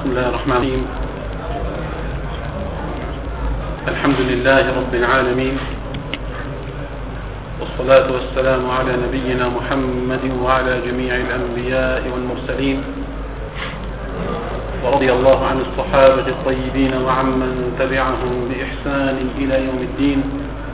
بسم الله الرحمن الرحيم. الحمد لله رب العالمين، والصلاة والسلام على نبينا محمد وعلى جميع الأنبياء والمرسلين، ورضي الله عن الصحابة الطيبين وعمن تبعهم بإحسان إلى يوم الدين.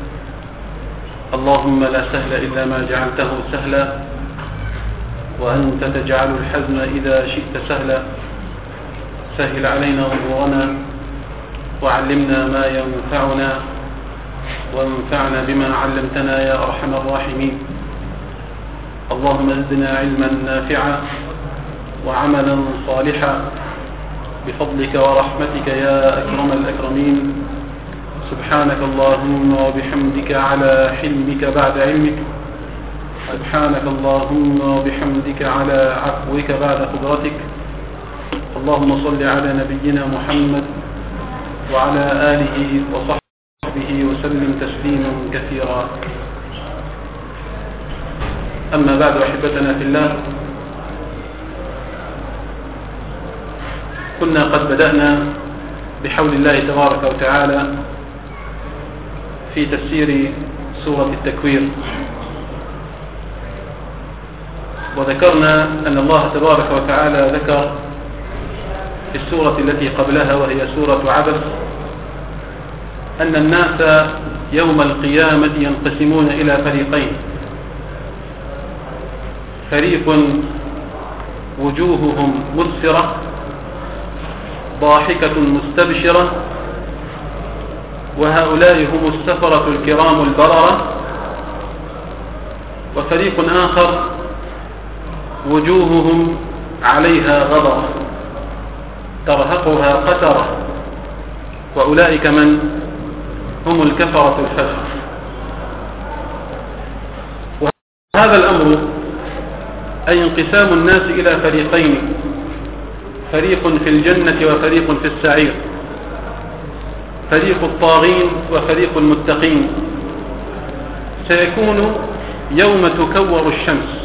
اللهم لا سهل إلا ما جعلته سهلا، وأنت تجعل الحزن إذا شئت سهلا. سهل علينا أمورنا وعلمنا ما ينفعنا، وانفعنا بما علمتنا يا أرحم الراحمين. اللهم زدنا علما نافعا وعملا صالحا بفضلك ورحمتك يا أكرم الأكرمين. سبحانك اللهم وبحمدك على حلمك بعد علمك، سبحانك اللهم وبحمدك على عفوك بعد قدرتك. اللهم صل على نبينا محمد وعلى آله وصحبه وسلم تسليما كثيرا. أما بعد، أحبتنا في الله، كنا قد بدأنا بحول الله تبارك وتعالى في تفسير سورة التكوير، وذكرنا أن الله تبارك وتعالى ذكر في السورة التي قبلها وهي سورة عبس أن الناس يوم القيامة ينقسمون إلى فريقين: فريق وجوههم مسفرة ضاحكة مستبشرة، وهؤلاء هم السفرة الكرام البررة. وفريق آخر وجوههم عليها غبرة ترهقها قترة، وأولئك من هم الكفرة الفجر. وهذا الأمر أي انقسام الناس إلى فريقين: فريق في الجنة وفريق في السعير، فريق الطاغين وفريق المتقين، سيكون يوم تكور الشمس.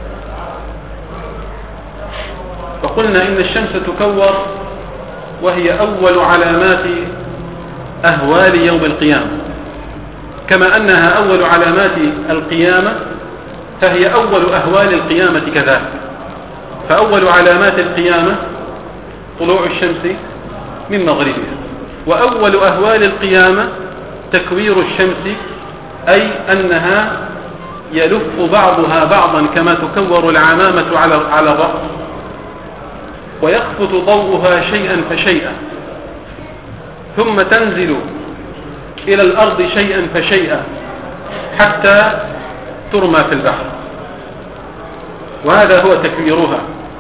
فقلنا إن الشمس تكور وهي أول علامات أهوال يوم القيامة، كما أنها أول علامات القيامة فهي أول أهوال القيامة كذلك. فأول علامات القيامة طلوع الشمس من مغربها، وأول أهوال القيامة تكوير الشمس، أي أنها يلف بعضها بعضا كما تكور العمامة على الرأس، ويخفت ضوءها شيئا فشيئا، ثم تنزل إلى الأرض شيئا فشيئا حتى ترمى في البحر، وهذا هو تكويرها.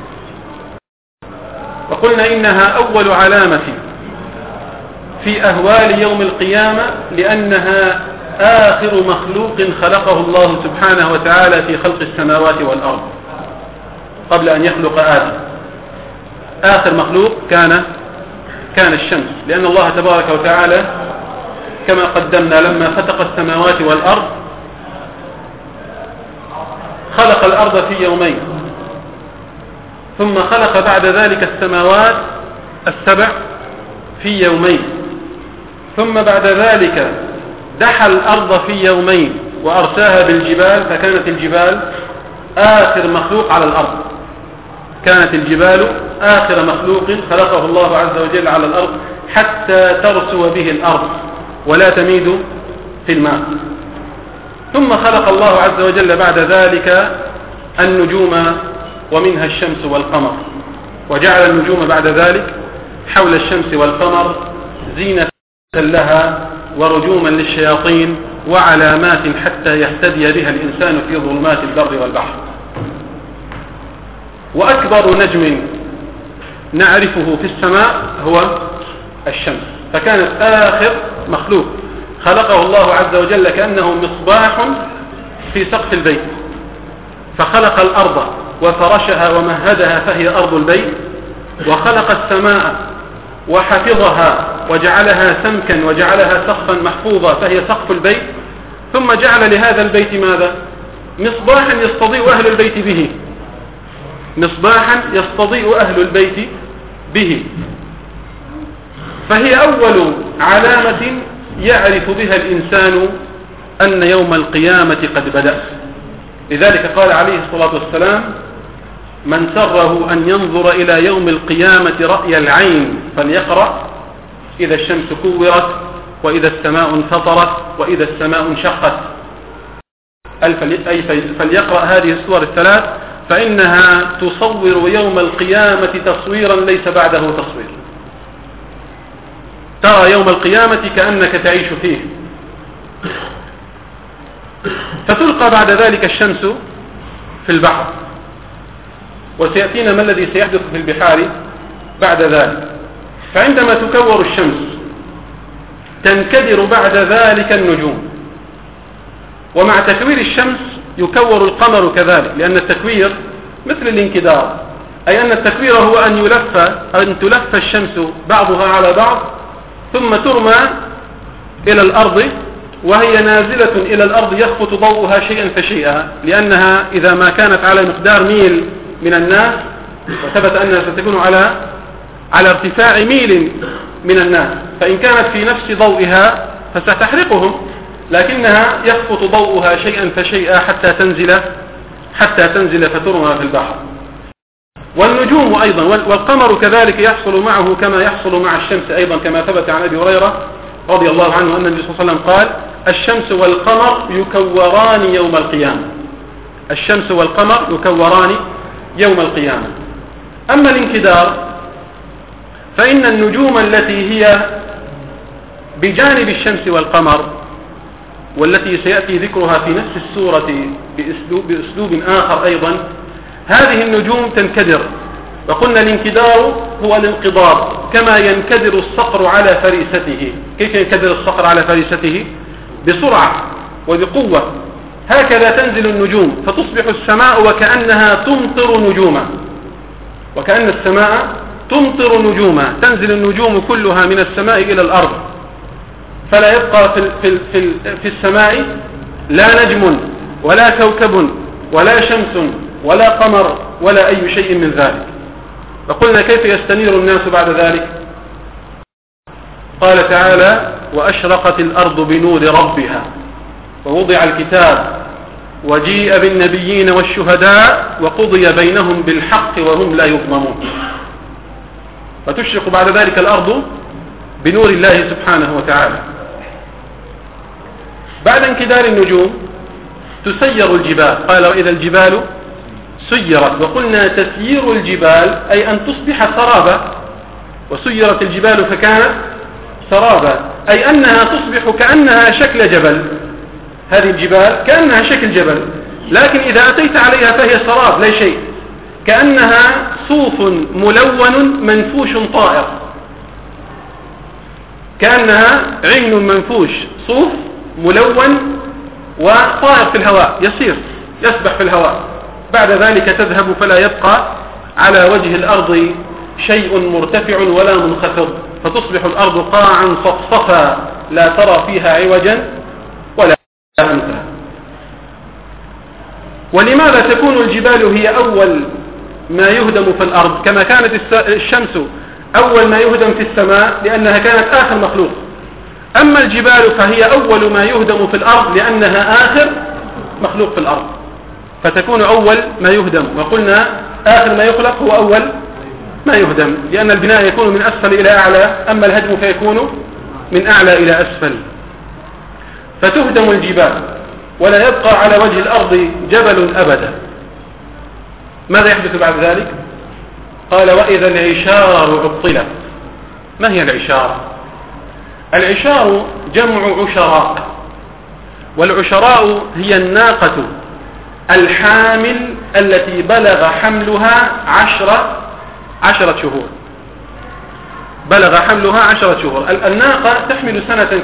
وقلنا إنها أول علامة في أهوال يوم القيامة، لأنها آخر مخلوق خلقه الله سبحانه وتعالى في خلق السماوات والأرض قبل أن يخلق آدم. آخر مخلوق كان الشمس، لأن الله تبارك وتعالى كما قدمنا لما خلق السماوات والأرض خلق الأرض في يومين، ثم خلق بعد ذلك السماوات السبع في يومين، ثم بعد ذلك دحى الأرض في يومين وأرساها بالجبال، فكانت الجبال آخر مخلوق على الأرض. كانت الجبال آخر مخلوق خلقه الله عز وجل على الأرض حتى ترسو به الأرض ولا تميد في الماء. ثم خلق الله عز وجل بعد ذلك النجوم، ومنها الشمس والقمر، وجعل النجوم بعد ذلك حول الشمس والقمر زينة لها ورجوما للشياطين وعلامات حتى يهتدي بها الإنسان في ظلمات البر والبحر. وأكبر نجم نعرفه في السماء هو الشمس، فكانت آخر مخلوق خلقه الله عز وجل كأنه مصباح في سقف البيت، فخلق الأرض وفرشها ومهدها فهي أرض البيت، وخلق السماء وحفظها وجعلها سمكا وجعلها سقفا محفوظا فهي سقف البيت، ثم جعل لهذا البيت ماذا؟ مصباحا يستضيء أهل البيت به، مصباحا يستضيء أهل البيت به، فهي أول علامة يعرف بها الإنسان أن يوم القيامة قد بدأ. لذلك قال عليه الصلاة والسلام: من سره أن ينظر إلى يوم القيامة رأي العين فليقرأ إذا الشمس كورت، وإذا السماء انفطرت، وإذا السماء انشقت، فليقرأ هذه السور الثلاث، فإنها تصور يوم القيامة تصويرا ليس بعده تصوير. ترى يوم القيامة كأنك تعيش فيه. فتلقى بعد ذلك الشمس في البحر، وسيأتينا ما الذي سيحدث في البحار بعد ذلك. فعندما تكور الشمس تنكدر بعد ذلك النجوم، ومع تكوير الشمس يكور القمر كذلك، لأن التكوير مثل الانكدار، أي أن التكوير هو أن تلف الشمس بعضها على بعض ثم ترمى إلى الأرض، وهي نازلة إلى الأرض يخبط ضوءها شيئا فشيئا، لأنها إذا ما كانت على مقدار ميل من الناس، وثبت أنها ستكون على ارتفاع ميل من الناس، فإن كانت في نفس ضوئها فستحرقهم، لكنها يخبط ضوءها شيئا فشيئا حتى تنزل فترمى في البحر. والنجوم أيضا والقمر كذلك يحصل معه كما يحصل مع الشمس أيضا، كما ثبت عن أبي هريرة رضي الله عنه أن النبي صلى الله عليه وسلم قال: الشمس والقمر يكوران يوم القيامة. الشمس والقمر يكوران يوم القيامة. أما الانكدار فإن النجوم التي هي بجانب الشمس والقمر، والتي سيأتي ذكرها في نفس السورة بأسلوب آخر أيضا، هذه النجوم تنكدر. وقلنا الانكدار هو الانقضاض، كما ينكدر الصقر على فريسته. كيف ينكدر الصقر على فريسته؟ بسرعة وبقوة. هكذا تنزل النجوم، فتصبح السماء وكأنها تمطر نجوما، وكأن السماء تمطر نجوما، تنزل النجوم كلها من السماء إلى الأرض، فلا يبقى في السماء لا نجم ولا كوكب ولا شمس ولا قمر ولا أي شيء من ذلك. فقلنا كيف يستنير الناس بعد ذلك؟ قال تعالى: وأشرقت الأرض بنور ربها ووضع الكتاب وجيء بالنبيين والشهداء وقضي بينهم بالحق وهم لا يظلمون. فتشرق بعد ذلك الأرض بنور الله سبحانه وتعالى. بعد انكدار النجوم تسير الجبال. قال: وإذا الجبال سيرت. وقلنا تسيير الجبال أي أن تصبح سرابا، وسيرت الجبال فكانت سرابا، أي أنها تصبح كأنها شكل جبل. هذه الجبال كأنها شكل جبل، لكن إذا أتيت عليها فهي سراب لا شيء، كأنها صوف ملون منفوش طائر، كأنها عين منفوش، صوف ملون وطائر في الهواء، يسبح في الهواء. بعد ذلك تذهب فلا يبقى على وجه الأرض شيء مرتفع ولا منخفض، فتصبح الأرض قاعا صفصفا لا ترى فيها عوجا ولا أمتا. ولماذا تكون الجبال هي أول ما يهدم في الأرض كما كانت الشمس أول ما يهدم في السماء؟ لأنها كانت آخر مخلوق. أما الجبال فهي أول ما يهدم في الأرض لأنها آخر مخلوق في الأرض، فتكون أول ما يهدم. وقلنا آخر ما يخلق هو أول ما يهدم، لأن البناء يكون من أسفل إلى أعلى، أما الهدم فيكون من أعلى إلى أسفل. فتهدم الجبال ولا يبقى على وجه الأرض جبل أبدا. ماذا يحدث بعد ذلك؟ قال: وإذا العشار عطلت. ما هي العشار؟ العشار جمع عشراء، والعشراء هي الناقة الحامل التي بلغ حملها 10 شهور. بلغ حملها 10 شهور. الناقة تحمل سنة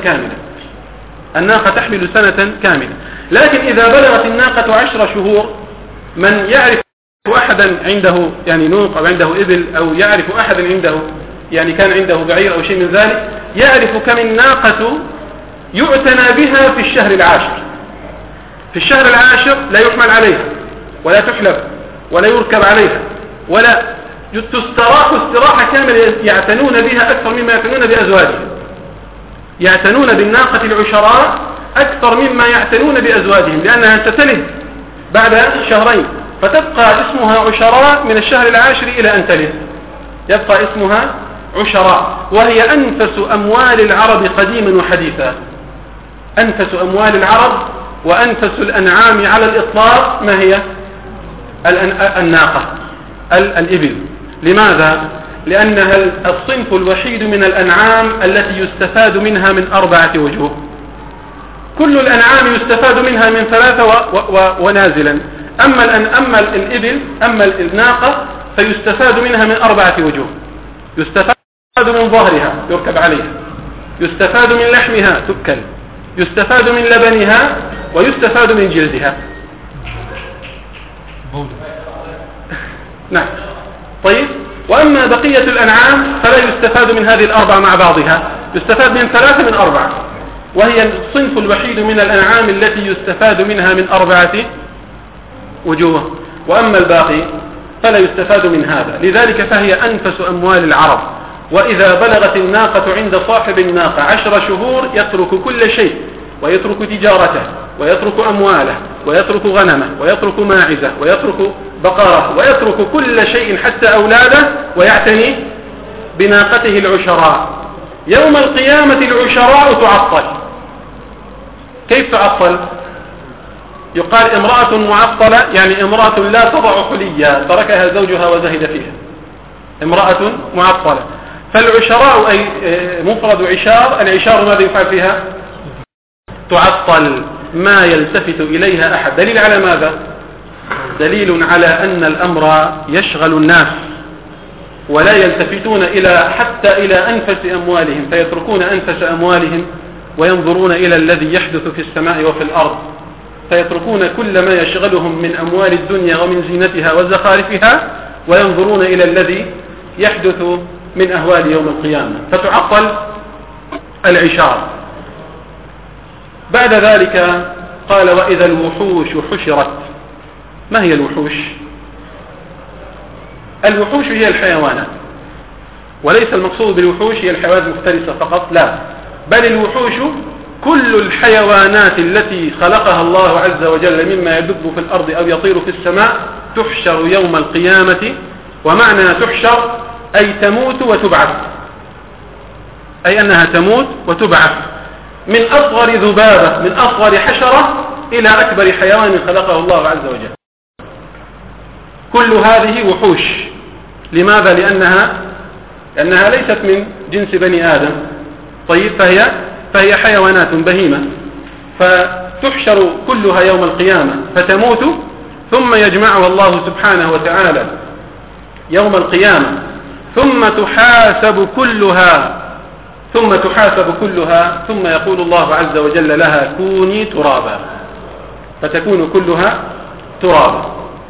كاملة. لكن إذا بلغت الناقة 10 شهور، من يعرف أحدا عنده يعني نوق أو عنده إبل، أو يعرف أحدا عنده يعني كان عنده بعير أو شيء من ذلك، يعرف كم الناقة يعتنى بها في الشهر العاشر. في الشهر العاشر لا يحمل عليها ولا تحلب ولا يركب عليها ولا تستراح استراحة كاملة يعتنون بها أكثر مما يعتنون بأزواجهم، يعتنون بالناقة العشراء أكثر مما يعتنون بأزواجهم، لأنها ستلد بعد شهرين، فتبقى اسمها عشراء من الشهر العاشر إلى أن تلد، يبقى اسمها عشراء، وهي أنفس أموال العرب قديما وحديثا. أنفس أموال العرب وأنفس الأنعام على الإطلاق ما هي؟ الناقة، الإبل. لماذا؟ لأنها الصنف الوحيد من الأنعام التي يستفاد منها من 4 وجوه. كل الأنعام يستفاد منها من 3 ونازلا، أما الإبل، أما الناقة فيستفاد منها من 4 وجوه. يستفاد من ظهرها يركب عليها، يستفاد من لحمها تؤكل، يستفاد من لبنها، ويستفاد من جلدها. نعم. طيب، وأما بقية الأنعام فلا يستفاد من هذه 4 مع بعضها، يستفاد من 3 من 4، وهي الصنف الوحيد من الأنعام التي يستفاد منها من 4 وجوه، وأما الباقي فلا يستفاد من هذا. لذلك فهي أنفس أموال العرب. وإذا بلغت الناقة عند صاحب الناقة 10 شهور يترك كل شيء، ويترك تجارته، ويترك أمواله، ويترك غنمه، ويترك ماعزه، ويترك بقره، ويترك كل شيء حتى أولاده، ويعتني بناقته العشراء. يوم القيامة العشراء تعطل. كيف تعطل؟ يقال امرأة معطلة، يعني امرأة لا تضع حليا تركها زوجها وزهد فيها، امرأة معطلة. فالعشراء أي مفرد عشار، العشار ماذا يفعل فيها؟ تعطل، ما يلتفت إليها أحد. دليل على ماذا؟ دليل على أن الأمر يشغل الناس، ولا يلتفتون حتى إلى أنفس أموالهم، فيتركون أنفس أموالهم وينظرون إلى الذي يحدث في السماء وفي الأرض، فيتركون كل ما يشغلهم من أموال الدنيا ومن زينتها وزخارفها، وينظرون إلى الذي يحدث من أهوال يوم القيامة، فتعطل العشار. بعد ذلك قال: وإذا الوحوش حشرت. ما هي الوحوش؟ الوحوش هي الحيوانات، وليس المقصود بالوحوش هي الحيوانات المفترسة فقط، لا، بل الوحوش كل الحيوانات التي خلقها الله عز وجل مما يدب في الأرض أو يطير في السماء تحشر يوم القيامة. ومعنى تحشر أي تموت وتبعث، أي أنها تموت وتبعث، من أصغر ذبابة، من أصغر حشرة، إلى أكبر حيوان خلقه الله عز وجل. كل هذه وحوش. لماذا؟ لأنها ليست من جنس بني آدم. طيب، فهي حيوانات بهيمة، فتحشر كلها يوم القيامة فتموت، ثم يجمعها الله سبحانه وتعالى يوم القيامة، ثم تحاسب كلها، ثم يقول الله عز وجل لها: كوني ترابا، فتكون كلها ترابا.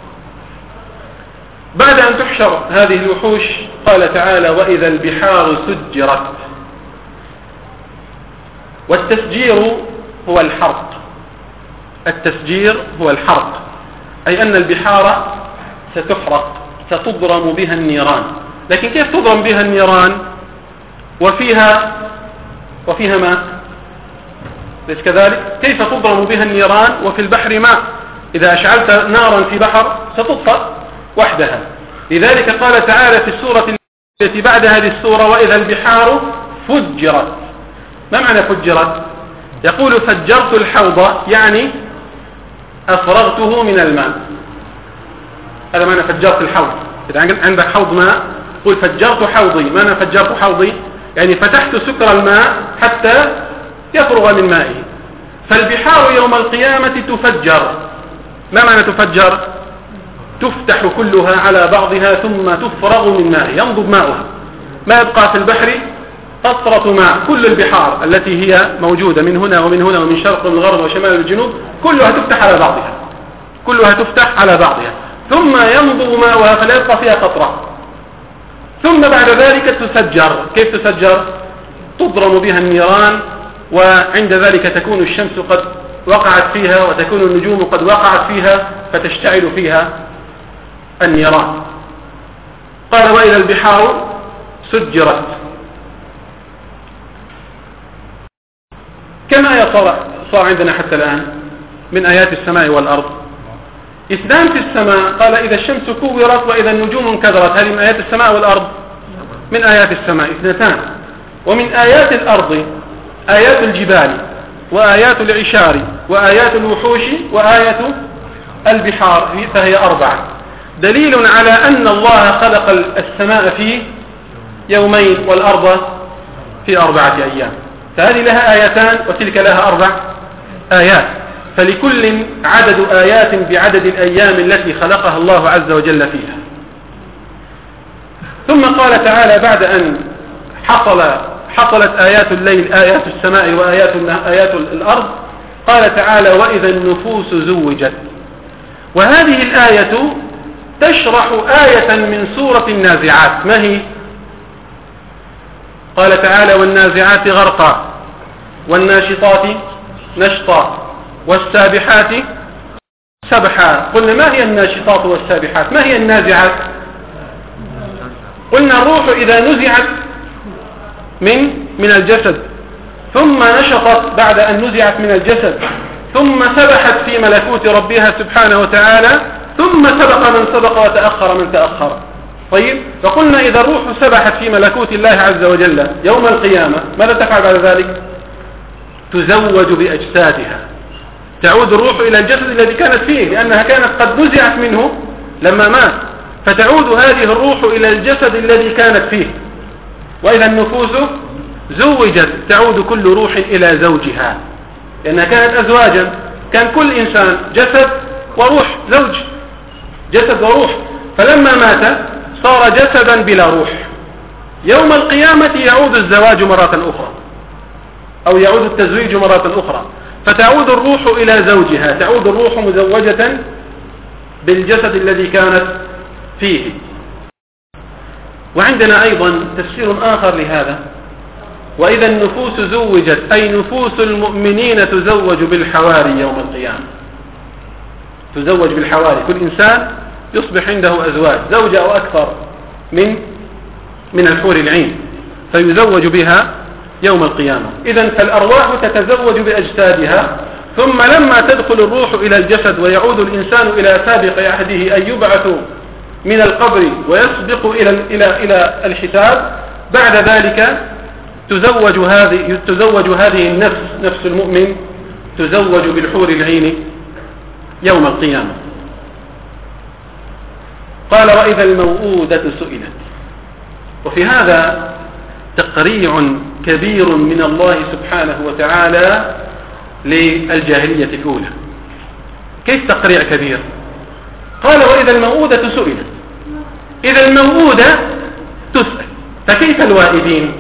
بعد أن تحشر هذه الوحوش قال تعالى: وإذا البحار سجرت. والتسجير هو الحرق، التسجير هو الحرق، أي أن البحار ستحرق، ستضرم بها النيران. لكن كيف تضرم بها النيران وفيها ماء؟ ليس كذلك؟ كيف تضرم بها النيران وفي البحر ماء؟ إذا أشعلت نارا في بحر ستطفأ وحدها. لذلك قال تعالى في السورة التي بعد هذه السورة: وإذا البحار فجرت. ما معنى فجرت؟ يقول: فجرت الحوض، يعني أفرغته من الماء. هذا معنى فجرت الحوض. إذا عندك حوض ماء قل فجرت حوضي. معنى فجرت حوضي يعني فتحت سكر الماء حتى يفرغ من مائه. فالبحار يوم القيامة تفجر. ما معنى تفجر؟ تفتح كلها على بعضها ثم تفرغ من ماء، ينضب ماؤها، ما يبقى في البحر قطرة ماء. كل البحار التي هي موجودة من هنا ومن هنا ومن شرق ومن غرب وشمال والجنوب كلها تفتح على بعضها، ثم ينضب ماؤها فلا يبقى فيها قطرة. ثم بعد ذلك تسجر. كيف تسجر؟ تضرم بها النيران، وعند ذلك تكون الشمس قد وقعت فيها وتكون النجوم قد وقعت فيها فتشتعل فيها النيران. قال وإذا البحار سجرت. كم آية صار عندنا حتى الآن من آيات السماء والأرض؟ 2 في السماء، قال إذا الشمس كورت وإذا النجوم انكدرت، هذه من آيات السماء والأرض، من آيات السماء 2. ومن آيات الأرض آيات الجبال وآيات العشار وآيات الوحوش وآيات البحار، فهي 4. دليل على أن الله خلق السماء في يومين والأرض في 4 أيام، فهذه لها آيتان وتلك لها 4 آيات، فلكل عدد آيات بعدد الأيام التي خلقها الله عز وجل فيها. ثم قال تعالى بعد أن حصلت آيات الليل آيات السماء وآيات الأرض، قال تعالى وإذا النفوس زوجت. وهذه الآية تشرح آية من سورة النازعات، ما هي؟ قال تعالى والنازعات غرقا والناشطات نشطا والسابحات سبحا. قلنا ما هي الناشطات والسابحات؟ ما هي النازعات؟ قلنا الروح إذا نزعت من الجسد ثم نشطت بعد أن نزعت من الجسد ثم سبحت في ملكوت ربها سبحانه وتعالى، ثم سبق من سبق وتأخر من تأخر. طيب، فقلنا إذا الروح سبحت في ملكوت الله عز وجل يوم القيامة ماذا تفعل بعد ذلك؟ تزوج بأجسادها، تعود الروح إلى الجسد الذي كانت فيه، لأنها كانت قد نزعت منه لما مات، فتعود هذه الروح إلى الجسد الذي كانت فيه. وإذا النفوس زوجت، تعود كل روح إلى زوجها، لأنها كانت أزواجا، كان كل إنسان جسد وروح، زوج جسد وروح، فلما مات صار جسدا بلا روح. يوم القيامة يعود الزواج مرة أخرى، أو يعود التزويج مرة أخرى، فتعود الروح إلى زوجها، تعود الروح مزوجة بالجسد الذي كانت فيه. وعندنا أيضا تفسير آخر لهذا، وإذا النفوس زوجت أي نفوس المؤمنين تزوج بالحواري يوم القيامة، تزوج بالحواري، كل إنسان يصبح عنده أزواج، زوجة أو أكثر من الحور العين، فيزوج بها يوم القيامة. إذن فالأرواح تتزوج بأجسادها، ثم لما تدخل الروح إلى الجسد ويعود الإنسان إلى سابق عهده أن يبعث من القبر ويسبق إلى الحساب، بعد ذلك تزوج هذه النفس، نفس المؤمن، تزوج بالحور العين يوم القيامة. قال وإذا الموءودة سئلت. وفي هذا تقريع كبير من الله سبحانه وتعالى للجاهلية الأولى. كيف تقريع كبير؟ قال وإذا الموءودة سئلت، إذا الموءودة تسأل، فكيف الوائدين؟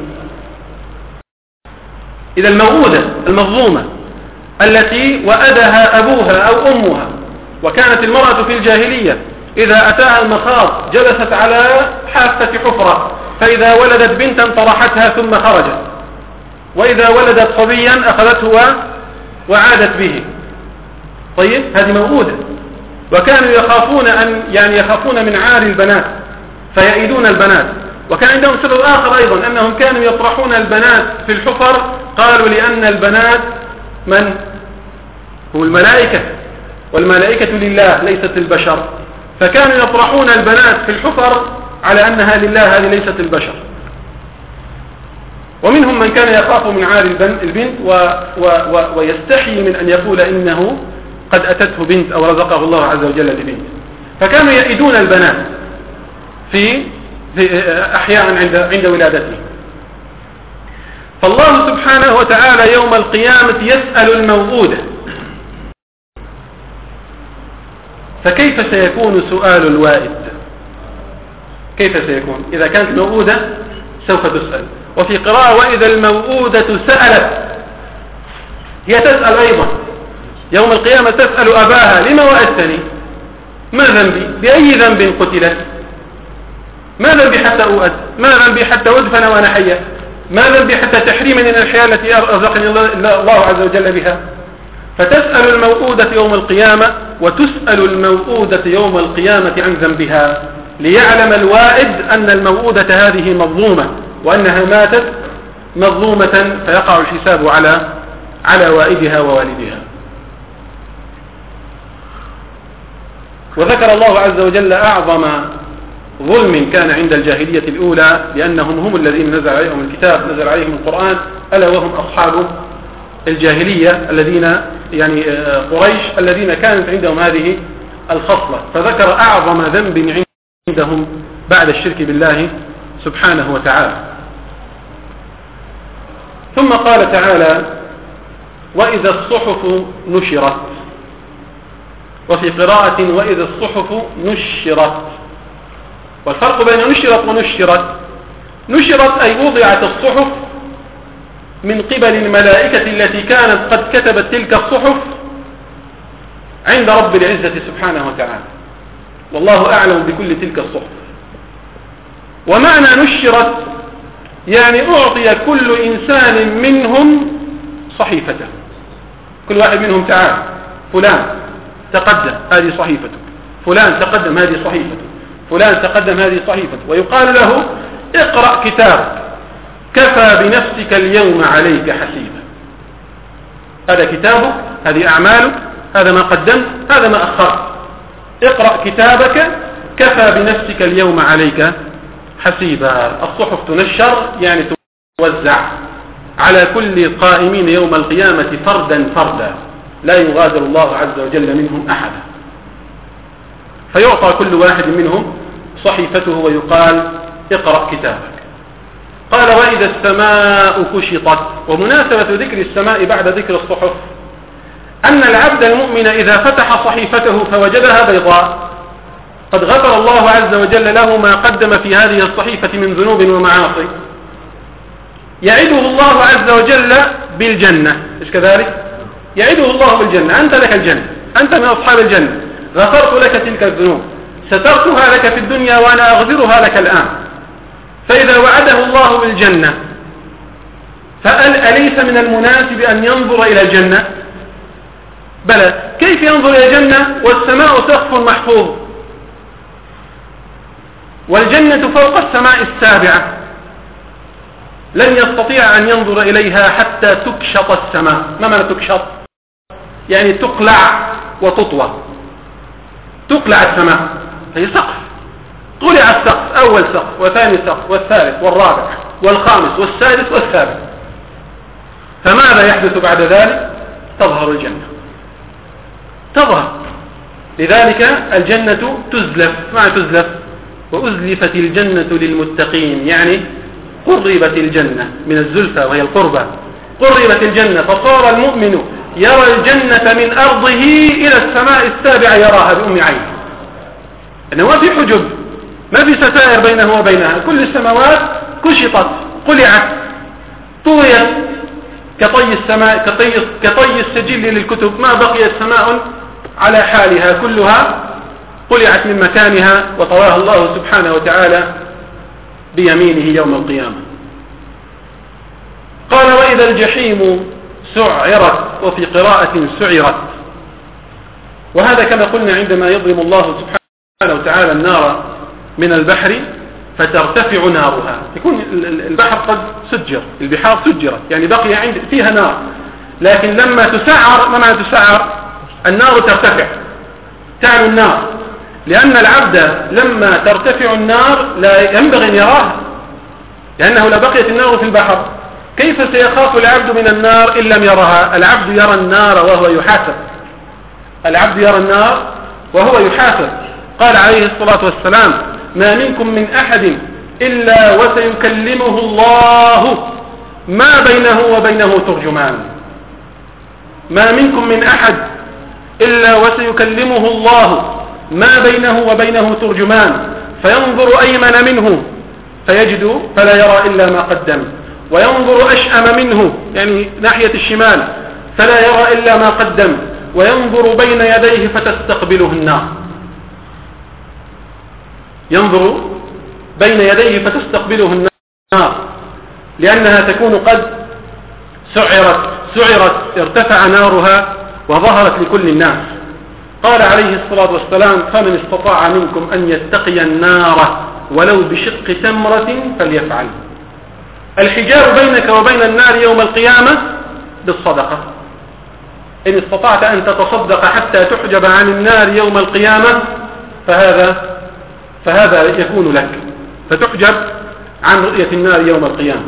إذا الموءودة المظلومة التي وأدها أبوها أو أمها، وكانت المرأة في الجاهلية إذا أتاها المخاض جلست على حافة حفرة، فإذا ولدت بنتا طرحتها ثم خرجت، وإذا ولدت صبيا أخذته وعادت به. طيب، هذه موءودة. وكانوا يخافون من عار البنات فيئدون البنات. وكان عندهم سبب آخر أيضا، أنهم كانوا يطرحون البنات في الحفر، قالوا لأن البنات من هم الملائكة، والملائكة لله ليست البشر، فكانوا يطرحون البنات في الحفر على أنها لله، هذه ليست البشر. ومنهم من كان يخاف من عار البنت ويستحي من أن يقول إنه قد أتته بنت أو رزقه الله عز وجل ببنت، فكانوا يئدون البنات في أحياء عند ولادته. فالله سبحانه وتعالى يوم القيامة يسأل الموءودة، فكيف سيكون سؤال الوائد؟ كيف سيكون إذا كانت موءودة؟ سوف تسأل. وفي قراءة وإذا الموءودة سألت، هي تسأل أيضا يوم القيامة، تسأل أباها لما وأدتني؟ ما ذنبي؟ بأي ذنب قتلت؟ ما ذنبي حتى أؤد؟ ما ذنبي حتى أدفن وأنا حية؟ ما ذنبي حتى تحريمني من الحياة التي أرزقني الله عز وجل بها؟ فتسأل الموءودة يوم القيامة، وتسأل الموءودة يوم القيامة عن ذنبها. ليعلم الوائد أن الموؤودة هذه مظلومة وأنها ماتت مظلومة، فيقع الحساب على وائدها ووالدها. وذكر الله عز وجل أعظم ظلم كان عند الجاهلية الأولى، لأنهم هم الذين نزل عليهم الكتاب، نزل عليهم القرآن، ألا وهم أصحاب الجاهلية الذين يعني قريش الذين كانت عندهم هذه الخصلة. فذكر أعظم ذنب عندهم بعد الشرك بالله سبحانه وتعالى. ثم قال تعالى: وإذا الصحف نشرت، وفي قراءة وإذا الصحف نشرت. والفرق بين نشرت ونشرت: نشرت أي وضعت الصحف من قبل الملائكة التي كانت قد كتبت تلك الصحف عند رب العزة سبحانه وتعالى، والله أعلم بكل تلك الصحف. ومعنى نشرت يعني أعطي كل إنسان منهم صحيفته، كل واحد منهم تعال فلان تقدم هذه صحيفته، فلان تقدم هذه صحيفته، فلان تقدم هذه صحيفته، ويقال له: اقرأ كتابك كفى بنفسك اليوم عليك حسيبا. هذا كتابك، هذه أعمالك، هذا ما قدمت، هذا ما أخرت. اقرأ كتابك كفى بنفسك اليوم عليك حسيبا. الصحف تنشر يعني توزع على كل قائمين يوم القيامة فردا فردا، لا يغادر الله عز وجل منهم أحدا، فيعطى كل واحد منهم صحيفته ويقال: اقرأ كتابك. قال: وإذا السماء كشطت. ومناسبة ذكر السماء بعد ذكر الصحف أن العبد المؤمن إذا فتح صحيفته فوجدها بيضاء قد غفر الله عز وجل له ما قدم في هذه الصحيفة من ذنوب ومعاصي، يعده الله عز وجل بالجنة. إيش كذلك؟ يعده الله بالجنة: أنت لك الجنة، أنت من أصحاب الجنة، غفرت لك تلك الذنوب، سترتها لك في الدنيا وأنا أغفرها لك الآن. فإذا وعده الله بالجنة فأليس من المناسب أن ينظر إلى الجنة؟ بلى، كيف ينظر إلى الجنة والسماء سقف محفوظ والجنة فوق السماء السابعة؟ لن يستطيع أن ينظر إليها حتى تكشط السماء. ما معنى تكشط؟ يعني تقلع وتطوى. تقلع السماء، هي سقف، طلع السقف، أول سقف وثاني سقف والثالث والرابع والخامس والسادس والسابع. فماذا يحدث بعد ذلك؟ تظهر الجنة، تظهر. لذلك الجنة تزلف. معنى تزلف: وأزلفت الجنة للمتقين، يعني قربت الجنة من الزلفة وهي القربة، قربت الجنة، فصار المؤمن يرى الجنة من أرضه إلى السماء السابعة يراها بأم عينه، أنه ما في حجب، ما في ستائر بينه وبينها، كل السماوات كشطت، قلعت، طويت كطي السماء، كطي السجل للكتب، ما بقيت سماء على حالها، كلها قلعت من مكانها وطواها الله سبحانه وتعالى بيمينه يوم القيامة. قال: وإذا الجحيم سعرت، وفي قراءة سعرت. وهذا كما قلنا عندما يضرب الله سبحانه وتعالى النار من البحر فترتفع نارها، يكون البحر قد سجر، البحار سجرت يعني بقي عند فيها نار، لكن لما تسعر، ما معنى تسعر؟ النار ترتفع، تعلو النار، لأن العبد لما ترتفع النار لا ينبغي أن يراها، لأنه لا بقيت النار في البحر، كيف سيخاف العبد من النار إن لم يرها؟ العبد يرى النار وهو يحاسب، العبد يرى النار وهو يحاسب. قال عليه الصلاة والسلام: ما منكم من أحد إلا وسيكلمه الله ما بينه وبينه ترجمان. ما منكم من أحد إلا وسيكلمه الله ما بينه وبينه ترجمان، فينظر أيمن منه فيجد فلا يرى إلا ما قدم، وينظر أشأم منه يعني ناحية الشمال فلا يرى إلا ما قدم، وينظر بين يديه فتستقبله النار، ينظر بين يديه فتستقبله النار، لأنها تكون قد سعرت ارتفع نارها وظهرت لكل الناس. قال عليه الصلاة والسلام: فمن استطاع منكم أن يتقي النار ولو بشق تمرة فليفعل. الحجاب بينك وبين النار يوم القيامة بالصدقة. إن استطعت أن تتصدق حتى تحجب عن النار يوم القيامة فهذا يكون لك، فتحجب عن رؤية النار يوم القيامة.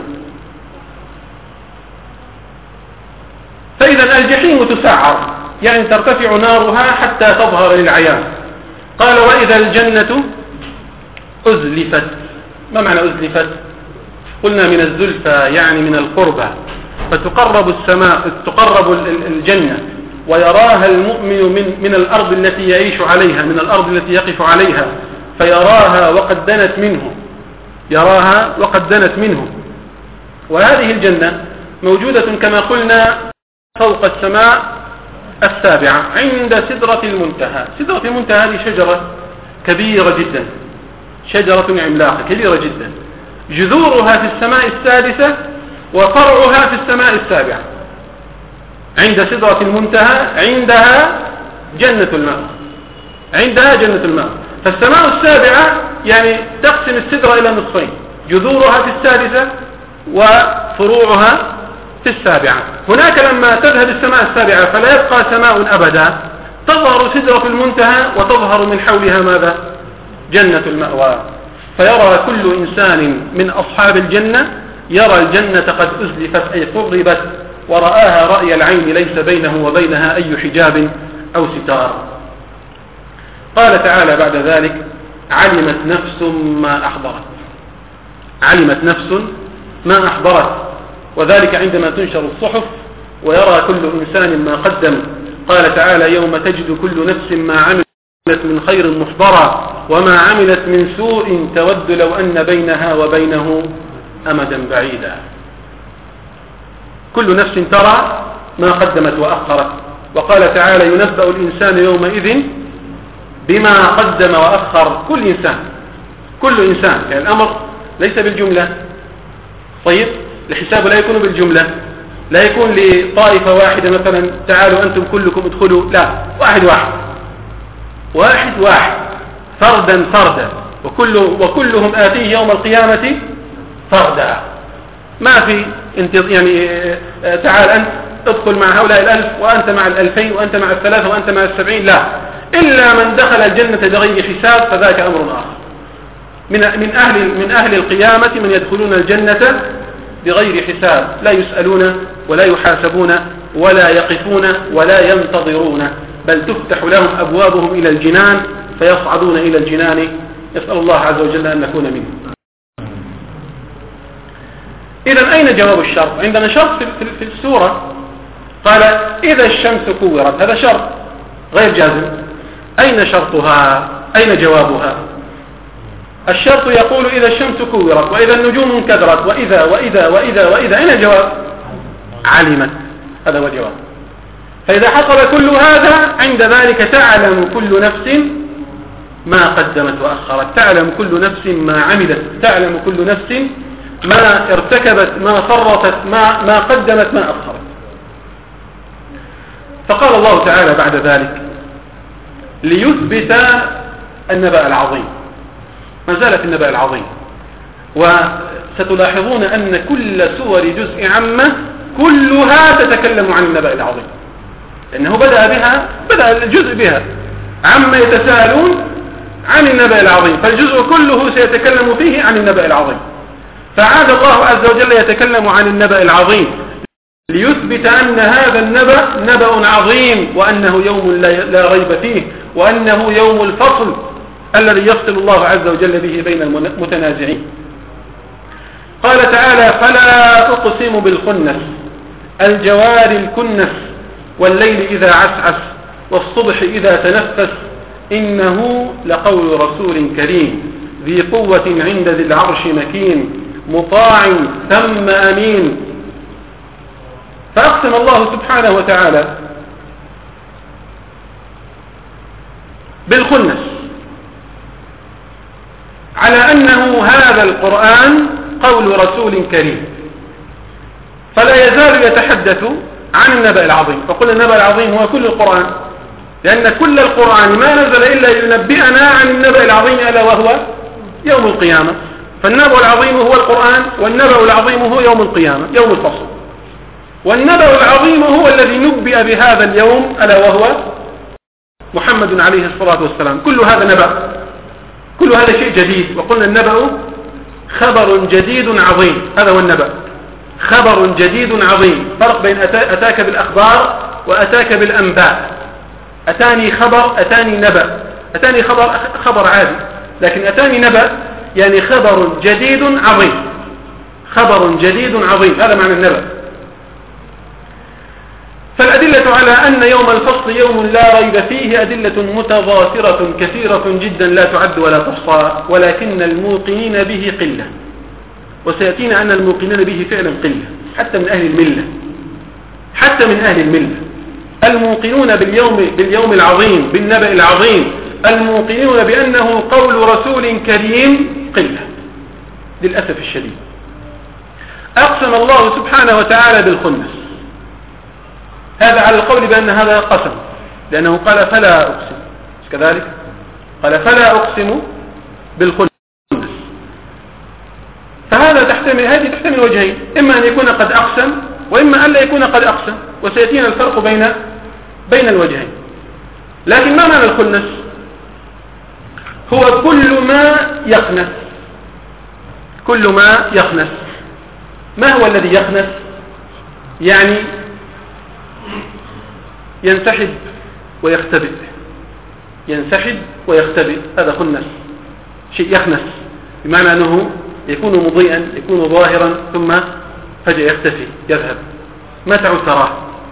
فإذا الجحيم تسعر، يعني ترتفع نارها حتى تظهر للعيان. قال: وإذا الجنة أزلفت. ما معنى أزلفت؟ قلنا من الزلفة يعني من القربة، فتقرب الجنة ويراها المؤمن من الأرض التي يعيش عليها، من الأرض التي يقف عليها، فيراها وقد دنت منه. وهذه الجنة موجودة كما قلنا فوق السماء السابعة عند سدرة المنتهى. سدرة المنتهى هذه شجرة كبيرة جدا، شجرة عملاقة كبيرة جدا، جذورها في السماء السادسة وفرعها في السماء السابعة. عند سدرة المنتهى عندها جنة الماء. فالسماء السابعة يعني تقسم السدرة إلى نصفين، جذورها في السادسة وفروعها في السابعة. هناك لما تذهب السماء السابعة فلا يبقى سماء أبدا، تظهر سدرة المنتهى وتظهر من حولها ماذا؟ جنة المأوى. فيرى كل إنسان من أصحاب الجنة يرى الجنة قد أزلفت أي قربت، ورآها رأي العين ليس بينه وبينها أي حجاب أو ستار. قال تعالى بعد ذلك: علمت نفس ما أحضرت. وذلك عندما تنشر الصحف ويرى كل إنسان ما قدم. قال تعالى: يوم تجد كل نفس ما عملت من خير محضرا وما عملت من سوء تود لو أن بينها وبينه أمدا بعيدا. كل نفس ترى ما قدمت وأخرت. وقال تعالى: ينبأ الإنسان يومئذ بما قدم وأخر. كل إنسان يعني الأمر ليس بالجملة. طيب، الحساب لا يكون بالجملة، لا يكون لطائفة واحدة مثلا تعالوا أنتم كلكم ادخلوا، لا، واحد فردا وكلهم آتيه يوم القيامة فردا. ما في يعني تعال أنت ادخل مع هؤلاء 1000 وأنت مع 2000 وأنت مع 3 وأنت مع 70، لا، إلا من دخل الجنة بغير حساب فذاك أمر آخر. من أهل القيامة من يدخلون الجنة بغير حساب، لا يسألون ولا يحاسبون ولا يقفون ولا ينتظرون، بل تفتح لهم أبوابهم إلى الجنان فيصعدون إلى الجنان. يسأل الله عز وجل أن نكون منه. إذن أين جواب الشرط؟ عندنا شرط في السورة، قال: إذا الشمس كورت. هذا شرط غير جازم. أين شرطها؟ أين جوابها؟ الشرط يقول: إذا الشمس كورت وإذا النجوم انكدرت وإذا أين الجواب؟ علمت. هذا هو الجواب. فإذا حصل كل هذا عند ذلك تعلم كل نفس ما قدمت وأخرت، تعلم كل نفس ما عملت، تعلم كل نفس ما ارتكبت، ما فرطت، ما قدمت، ما أخرت. فقال الله تعالى بعد ذلك ليثبت النبأ العظيم. ما زالت النبأ العظيم، وستلاحظون أن كل سور جزء عامة كلها تتكلم عن النبأ العظيم، لأنه بدأ الجزء بها عما يتساءلون عن النبأ العظيم، فالجزء كله سيتكلم فيه عن النبأ العظيم. فعاد الله عز وجل يتكلم عن النبأ العظيم ليثبت أن هذا النبأ نبأ عظيم، وأنه يوم لا ريب فيه، وأنه يوم الفصل الذي يفصل الله عز وجل به بين المتنازعين. قال تعالى: فلا أقسم بالخنس الجوار الكنس والليل إذا عسعس والصبح إذا تنفس إنه لقول رسول كريم ذي قوة عند ذي العرش مكين مطاع ثم أمين. فأقسم الله سبحانه وتعالى بالخنس على أنه هذا القرآن قول رسول كريم، فلا يزال يتحدث عن النبأ العظيم. فقل النبأ العظيم هو كل القرآن، لأن كل القرآن ما نزل إلا لينبئنا عن النبأ العظيم ألا وهو يوم القيامة. فالنبأ العظيم هو القرآن، والنبأ العظيم هو يوم القيامة، يوم الفصل. والنبأ العظيم هو الذي نبئ بهذا اليوم ألا وهو محمد عليه الصلاة والسلام. كل هذا نبأ، كل هذا شيء جديد. وقلنا النبأ خبر جديد عظيم، هذا هو النبأ، خبر جديد عظيم. فرق بين أتاك بالأخبار وأتاك بالأنباء. أتاني خبر، أتاني نبأ. أتاني خبر عادي، لكن أتاني نبأ يعني خبر جديد عظيم، خبر جديد عظيم، هذا معنى النبأ. فالأدلة على أن يوم الفصل يوم لا ريب فيه أدلة متضافرة كثيرة جدا لا تعد ولا تحصى، ولكن الموقنين به قلة. وسيأتينا أن الموقنين به فعلا قلة، حتى من أهل الملة، حتى من أهل الملة. الموقنون باليوم العظيم، بالنبأ العظيم، الموقنون بأنه قول رسول كريم قلة للأسف الشديد. أقسم الله سبحانه وتعالى بالخنس، هذا على القول بأن هذا قسم، لأنه قال فلا أقسم، كذلك قال فلا أقسم بالخنس. فهذا هذه تحتمل وجهين، إما أن يكون قد أقسم، وإما أن لا يكون قد أقسم، وسيأتينا الفرق بين الوجهين. لكن ما معنى الخنس؟ هو كل ما يخنس، كل ما يخنس. ما هو الذي يخنس؟ يعني ينسحب ويختبئ، ينسحب ويختبئ، هذا خنس، شيء يخنس، بمعنى أنه يكون مضيئا، يكون ظاهرا، ثم فجأة يختفي، يذهب، ما تعود تراه.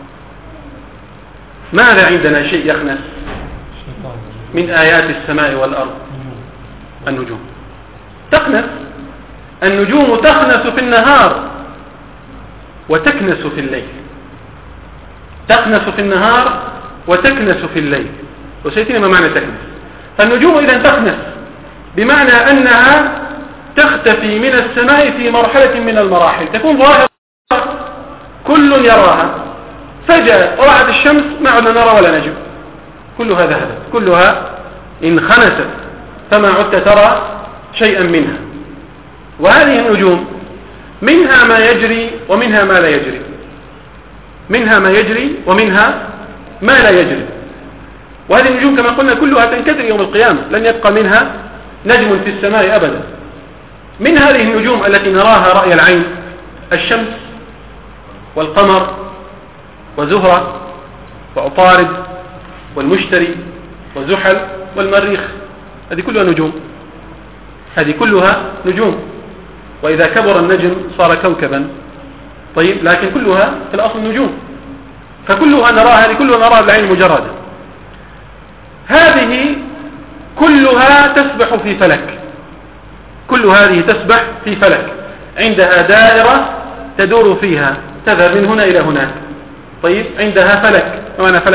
ماذا عندنا شيء يخنس من آيات السماء والأرض؟ النجوم تخنس. النجوم تخنس في النهار وتكنس في الليل، تكنس في النهار وتكنس في الليل، وسيأتينا ما معنى تكنس. فالنجوم إذن تكنس بمعنى أنها تختفي من السماء في مرحلة من المراحل، تكون ظاهرة كل يراها، فجأة طلعت الشمس ما عدنا نرى ولا نجم، كلها ذهبت، كلها انخنست، فما عدت ترى شيئا منها. وهذه النجوم منها ما يجري ومنها ما لا يجري، منها ما يجري ومنها ما لا يجري. وهذه النجوم كما قلنا كلها تنكدر يوم القيامة، لن يبقى منها نجم في السماء أبدا. من هذه النجوم التي نراها رأي العين الشمس والقمر وزهرة وعطارد والمشتري وزحل والمريخ، هذه كلها نجوم، هذه كلها نجوم. وإذا كبر النجم صار كوكبا. طيب، لكن كلها في الأصل نجوم، فكلها نراها، هذه كلها نراها بالعين المجردة. هذه كلها تسبح في فلك، كل هذه تسبح في فلك، عندها دائرة تدور فيها، تذهب من هنا إلى هناك. طيب، عندها فلك، ومعنى فلك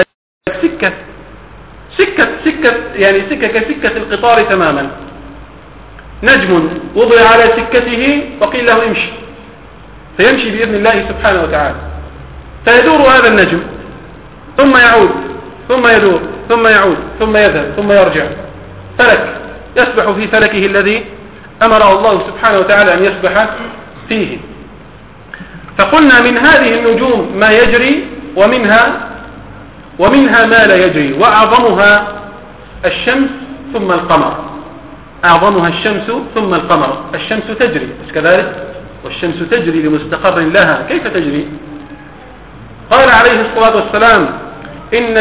سكة يعني سكة كسكة القطار تماما. نجم وضع على سكته وقيل له امشي، فيمشي بإذن الله سبحانه وتعالى، فيدور هذا النجم ثم يعود ثم يدور ثم يعود ثم يذهب ثم يرجع. فلك يسبح في فلكه الذي أمره الله سبحانه وتعالى أن يسبح فيه. فقلنا من هذه النجوم ما يجري ومنها ما لا يجري، وأعظمها الشمس ثم القمر، أعظمها الشمس ثم القمر. الشمس تجري، بس كذلك والشمس تجري لمستقر لها. كيف تجري؟ قال عليه الصلاة والسلام إن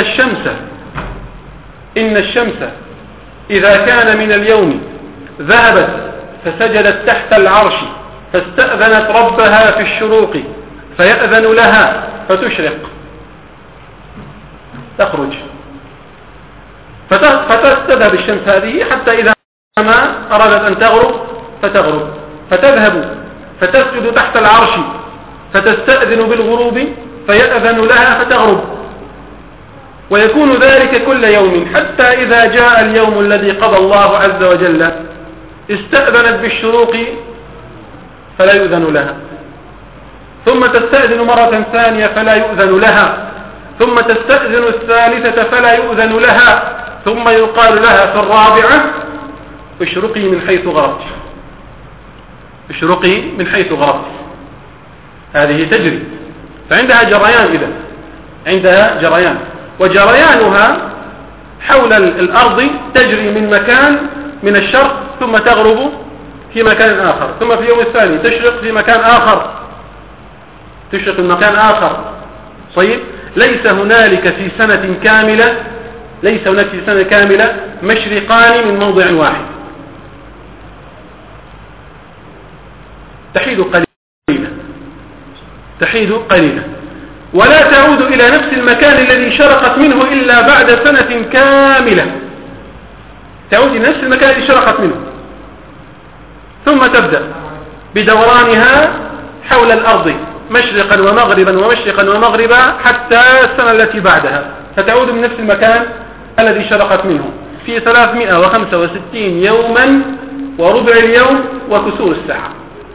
الشمس إذا كان من اليوم ذهبت فسجدت تحت العرش فاستأذنت ربها في الشروق فيأذن لها فتشرق، تخرج، فتذهب الشمس هذه حتى إذا ما أرادت أن تغرب فتغرب، فتذهب فتسجد تحت العرش فتستأذن بالغروب فيأذن لها فتغرب. ويكون ذلك كل يوم حتى إذا جاء اليوم الذي قضى الله عز وجل استأذنت بالشروق فلا يؤذن لها، ثم تستأذن مرة ثانية فلا يؤذن لها، ثم تستأذن الثالثة فلا يؤذن لها، ثم يقال لها في الرابعة اشرقي من حيث غربت، اشرقي من حيث غربت. هذه تجري، فعندها جريان، إذن عندها جريان، وجريانها حول الأرض تجري من مكان من الشرق ثم تغرب في مكان آخر، ثم في اليوم الثاني تشرق في مكان آخر، تشرق في مكان آخر. طيب، ليس هنالك في سنة كاملة، ليس هناك في سنة كاملة مشرقان من موضع واحد، تحيد قليلا، تحيد قليلا، ولا تعود إلى نفس المكان الذي شرقت منه إلا بعد سنة كاملة، تعود إلى نفس المكان الذي شرقت منه، ثم تبدأ بدورانها حول الأرض مشرقا ومغربا ومشرقا ومغربا حتى السنة التي بعدها، فتعود من نفس المكان الذي شرقت منه في 365 يوما وربع اليوم وكسور الساعة.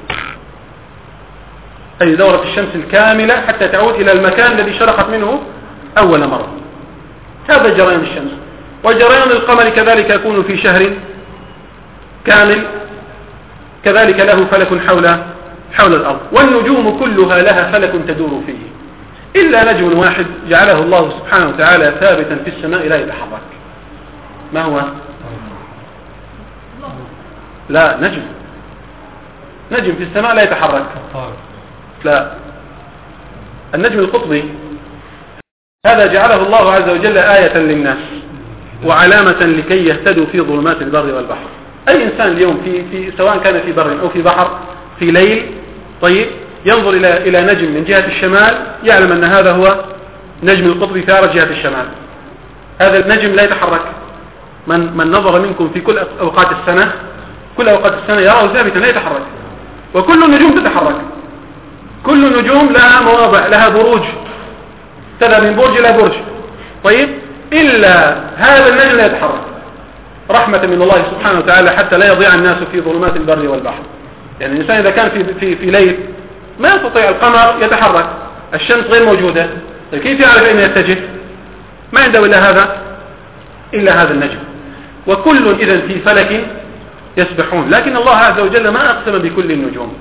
أي دورة الشمس الكاملة حتى تعود إلى المكان الذي شرقت منه أول مرة. هذا جريان الشمس. وجريان القمر كذلك يكون في شهر كامل، كذلك له فلك حول الأرض، والنجوم كلها لها فلك تدور فيه، إلا نجم واحد جعله الله سبحانه وتعالى ثابتا في السماء لا يتحرك. ما هو؟ لا، نجم في السماء لا يتحرك. لا، النجم القطبي هذا جعله الله عز وجل آية للناس وعلامة لكي يهتدوا في ظلمات البر والبحر. أي إنسان اليوم في سواء كان في بر أو في بحر في ليل، طيب، ينظر إلى نجم من جهة الشمال يعلم أن هذا هو نجم القطبي في جهة الشمال. هذا النجم لا يتحرك. من نظر منكم في كل أوقات السنة، كل أوقات السنة يراه ثابتا لا يتحرك. وكل النجوم تتحرك، كل النجوم لها مواضع، لها بروج، تذهب من برج إلى برج، طيب، إلا هذا النجم لا يتحرك رحمة من الله سبحانه وتعالى حتى لا يضيع الناس في ظلمات البر والبحر. يعني الإنسان إذا كان في ليل ما يستطيع، القمر يتحرك، الشمس غير موجودة، كيف يعرف أين يتجه؟ ما عنده إلا هذا النجم، وكل إذن في فلك يسبحون. لكن الله عز وجل ما أقسم بكل النجوم،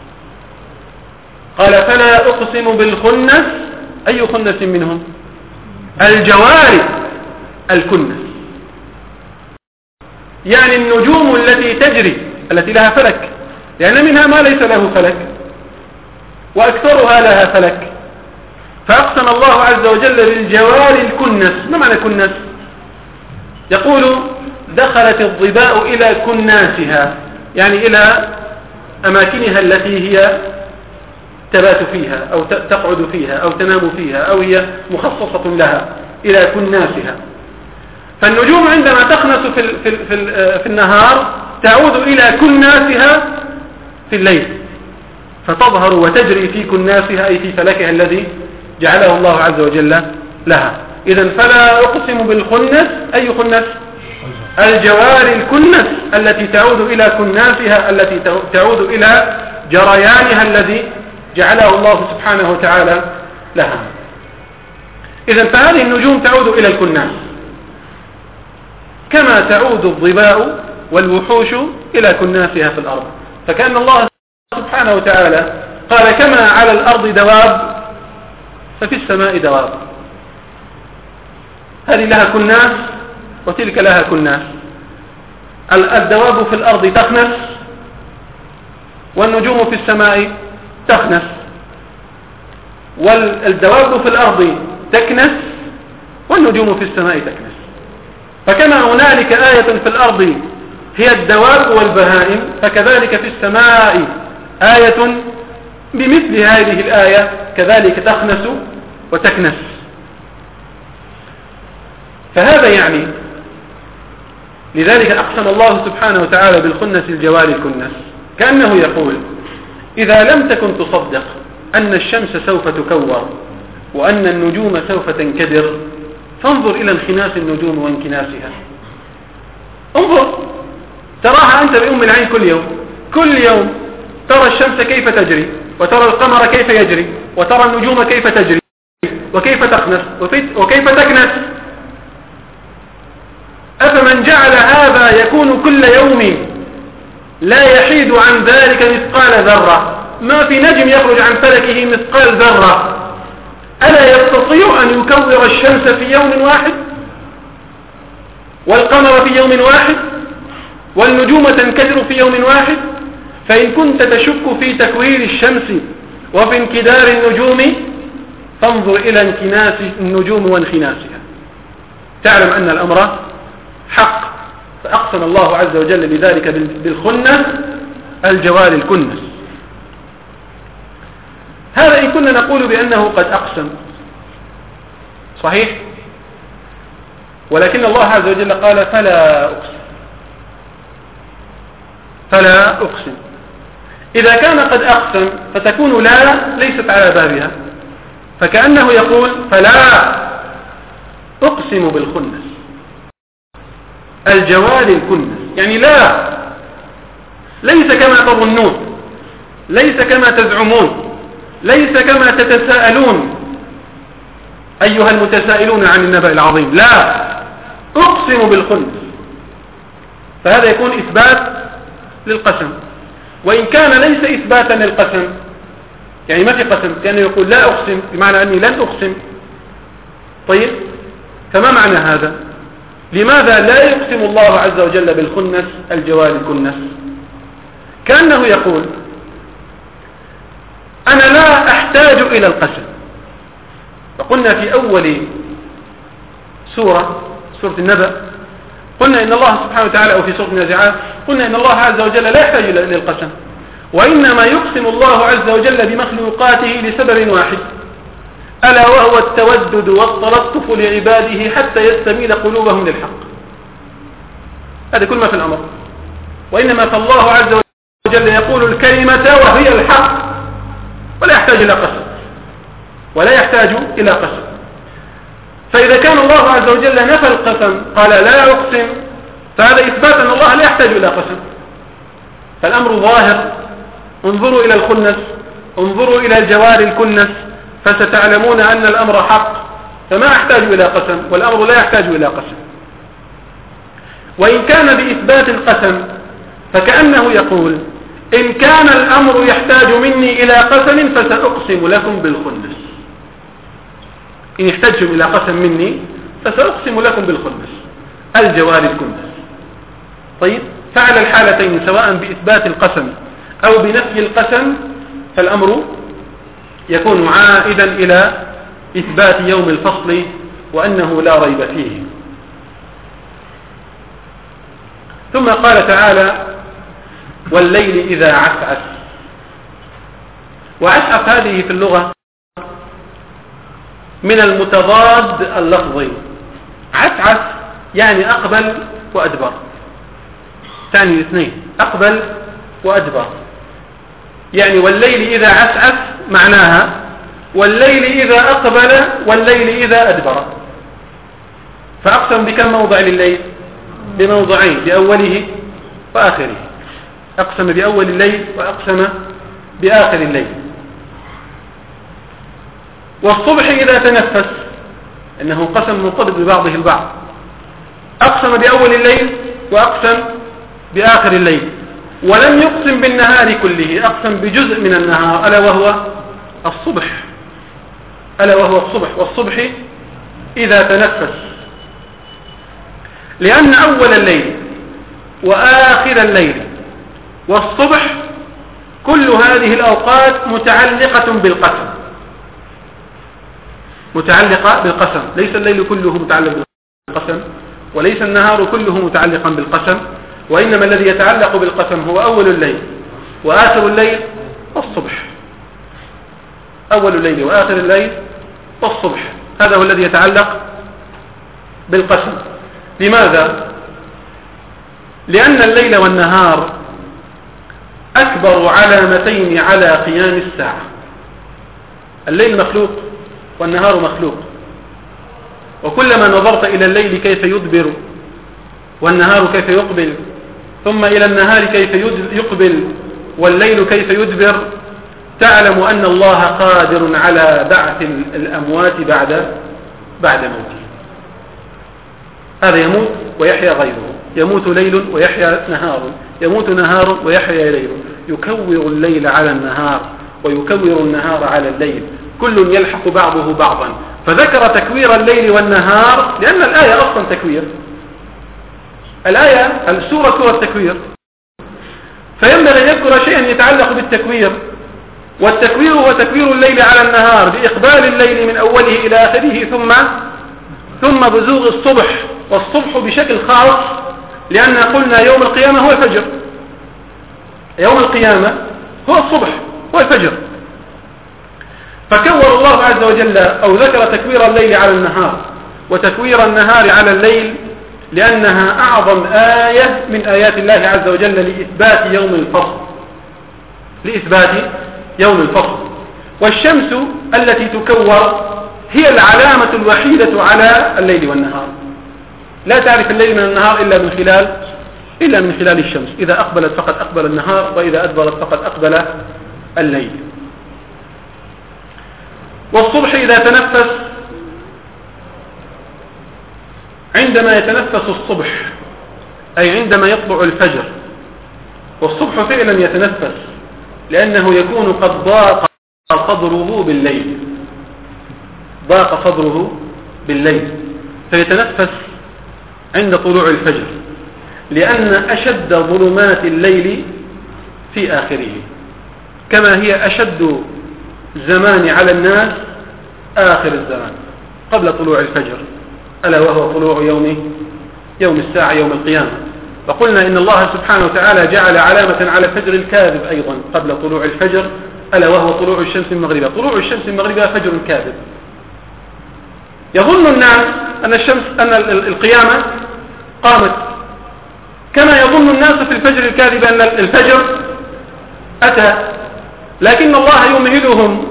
قال فلا أقسم بالخنس. أي خنس منهم؟ الجوار الكنس، يعني النجوم التي تجري التي لها فلك، لأن منها ما ليس له فلك وأكثرها لها فلك. فأقسم الله عز وجل بالجوار الكنس. ما معنى كنس؟ يقول دخلت الظباء إلى كناسها، يعني إلى أماكنها التي هي تبات فيها أو تقعد فيها أو تنام فيها أو هي مخصصة لها، إلى كناسها. فالنجوم عندما تخنس في النهار تعود إلى كناسها في الليل، فتظهر وتجري في كناسها أي في فلكها الذي جعله الله عز وجل لها. إذن فلا أقسم بالخنس. أي خنس؟ الجوار الكنس التي تعود إلى كناسها، التي تعود إلى جريانها الذي جعله الله سبحانه وتعالى لها. إذن فهذه النجوم تعود إلى الكناس كما تعود الظباء والوحوش إلى كناسها في الأرض. فكأن الله سبحانه وتعالى قال كما على الأرض دواب ففي السماء دواب، هذه لها كناس وتلك لها كناس. الدواب في الأرض تخنس والنجوم في السماء تخنس، والدواب في الأرض تكنس والنجوم في السماء تكنس. فكما هنالك آية في الأرض هي الدواب والبهائم، فكذلك في السماء آية بمثل هذه الآية كذلك تخنس وتكنس. فهذا يعني لذلك أقسم الله سبحانه وتعالى بالخنس الجوار الكنس، كأنه يقول إذا لم تكن تصدق أن الشمس سوف تكور وأن النجوم سوف تنكدر فانظر إلى انخناس النجوم وانكناسها. انظر، تراها أنت بأم العين كل يوم ترى الشمس كيف تجري، وترى القمر كيف يجري، وترى النجوم كيف تجري، وكيف تخنس وكيف تكنس. أفمن جعل هذا يكون كل يوم لا يحيد عن ذلك مثقال ذرة، ما في نجم يخرج عن فلكه مثقال ذرة، ألا يستطيع أن يكور الشمس في يوم واحد والقمر في يوم واحد والنجوم تنكدر في يوم واحد؟ فإن كنت تشك في تكوير الشمس وفي انكدار النجوم فانظر إلى انكناس النجوم وانخناسها تعلم أن الأمر حق. فأقسم الله عز وجل بذلك بالخنس الجوار الكنس. هذا إن كنا نقول بأنه قد أقسم صحيح، ولكن الله عز وجل قال فلا أقسم. فلا أقسم إذا كان قد أقسم فتكون لا ليست على بابها، فكأنه يقول فلا أقسم بالخنس الجوار الكنس، يعني لا، ليس كما تظنون، ليس كما تزعمون، ليس كما تتساءلون أيها المتسائلون عن النبأ العظيم، لا، أقسم بالخنس. فهذا يكون إثبات للقسم، وإن كان ليس إثباتا للقسم يعني ما في قسم، كأنه يقول لا أقسم بمعنى أني لن أقسم. طيب فما معنى هذا؟ لماذا لا يقسم الله عز وجل بالخنس الجوار الكنس؟ كأنه يقول أنا لا أحتاج إلى القسم. فقلنا في أول سورة النبأ قلنا إن الله سبحانه وتعالى، أو في سورة النازعات قلنا إن الله عز وجل لا يحتاج إلى القسم، وإنما يقسم الله عز وجل بمخلوقاته لسبب واحد، ألا وهو التودد والتلطف لعباده حتى يستميل قلوبهم للحق. هذا كل ما في الأمر. وإنما فالله عز وجل يقول الكلمة وهي الحق، ولا يحتاج إلى قسم، ولا يحتاج إلى قسم. فإذا كان الله عز وجل نفى القسم قال لا أقسم، فهذا إثبات أن الله لا يحتاج إلى قسم. فالأمر ظاهر. انظروا إلى الخنس، انظروا إلى الجوار الكنس، فستعلمون أن الأمر حق، فما أحتاج إلى قسم، والأمر لا يحتاج إلى قسم. وإن كان بإثبات القسم فكأنه يقول إن كان الأمر يحتاج مني إلى قسم فسأقسم لكم بالخنس. إن احتجتم إلى قسم مني فسأقسم لكم بالخنس الجوار الكنس. طيب، فعلى الحالتين سواء بإثبات القسم أو بنفي القسم فالأمر يكون عائدا إلى إثبات يوم الفصل وأنه لا ريب فيه. ثم قال تعالى والليل إذا عسعس. وعسعس هذه في اللغة من المتضاد اللفظي. عسعس يعني أقبل وأدبر، ثاني الاثنين أقبل وأدبر. يعني والليل إذا عسعس معناها والليل إذا أقبل والليل إذا أدبر. فأقسم بكم موضع لليل؟ بموضعين، بأوله وآخره. أقسم بأول الليل وأقسم بآخر الليل. والصبح إذا تنفس، إنه قسم مرتبط ببعضه البعض. أقسم بأول الليل وأقسم بآخر الليل. ولم يقسم بالنهار كله، أقسم بجزء من النهار ألا وهو الصبح، ألا وهو الصبح. والصبح إذا تنفس، لأن أول الليل وآخر الليل والصبح كل هذه الأوقات متعلقة بالقسم، متعلقة بالقسم. ليس الليل كله متعلق بالقسم، وليس النهار كله متعلقا بالقسم، وإنما الذي يتعلق بالقسم هو أول الليل وآخر الليل والصبح. أول الليل وآخر الليل والصبح، هذا هو الذي يتعلق بالقسم. لماذا؟ لأن الليل والنهار أكبر علامتين على قيام الساعة. الليل مخلوق والنهار مخلوق، وكلما نظرت إلى الليل كيف يدبر والنهار كيف يقبل، ثم إلى النهار كيف يقبل والليل كيف يدبر، تعلم أن الله قادر على بعث الأموات بعد موته. هذا يموت ويحيا غيره، يموت ليل ويحيا نهار، يموت نهار ويحيا ليل، يكور الليل على النهار ويكور النهار على الليل، كل يلحق بعضه بعضا. فذكر تكوير الليل والنهار لأن الآية أصلا تكوير، السورة سورة تكوير، فينبغي أن يذكر شيئا يتعلق بالتكوير. والتكوير هو تكوير الليل على النهار بإقبال الليل من أوله إلى آخره ثم بزوغ الصبح، والصبح بشكل خاص لأن قلنا يوم القيامة هو الفجر، يوم القيامة هو الصبح هو الفجر. فكور الله عز وجل أو ذكر تكوير الليل على النهار وتكوير النهار على الليل لأنها أعظم آية من آيات الله عز وجل لإثبات يوم الفصل. والشمس التي تكور هي العلامة الوحيدة على الليل والنهار، لا تعرف الليل من النهار إلا من خلال الشمس، إذا أقبلت فقد أقبل النهار، وإذا أدبرت فقد أقبل الليل. والصبح إذا تنفس، عندما يتنفس الصبح أي عندما يطلع الفجر، والصبح فعلا يتنفس لأنه يكون قد ضاق صدره بالليل، فيتنفس عند طلوع الفجر، لأن أشد ظلمات الليل في آخره، كما هي أشد زمان على الناس آخر الزمان قبل طلوع الفجر، ألا وهو طلوع يوم الساعة يوم القيامة. وقلنا إن الله سبحانه وتعالى جعل علامة على الفجر الكاذب أيضا قبل طلوع الفجر، ألا وهو طلوع الشمس من مغربها. طلوع الشمس من مغربها فجر كاذب. يظن الناس أن القيامة قامت، كما يظن الناس في الفجر الكاذب أن الفجر أتى، لكن الله يمهلهم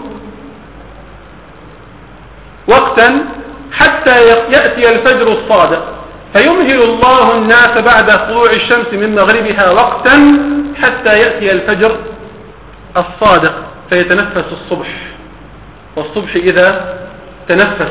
وقتا حتى يأتي الفجر الصادق، فيمهل الله الناس بعد طلوع الشمس من مغربها وقتا حتى يأتي الفجر الصادق فيتنفس الصبح، والصبح إذا تنفس.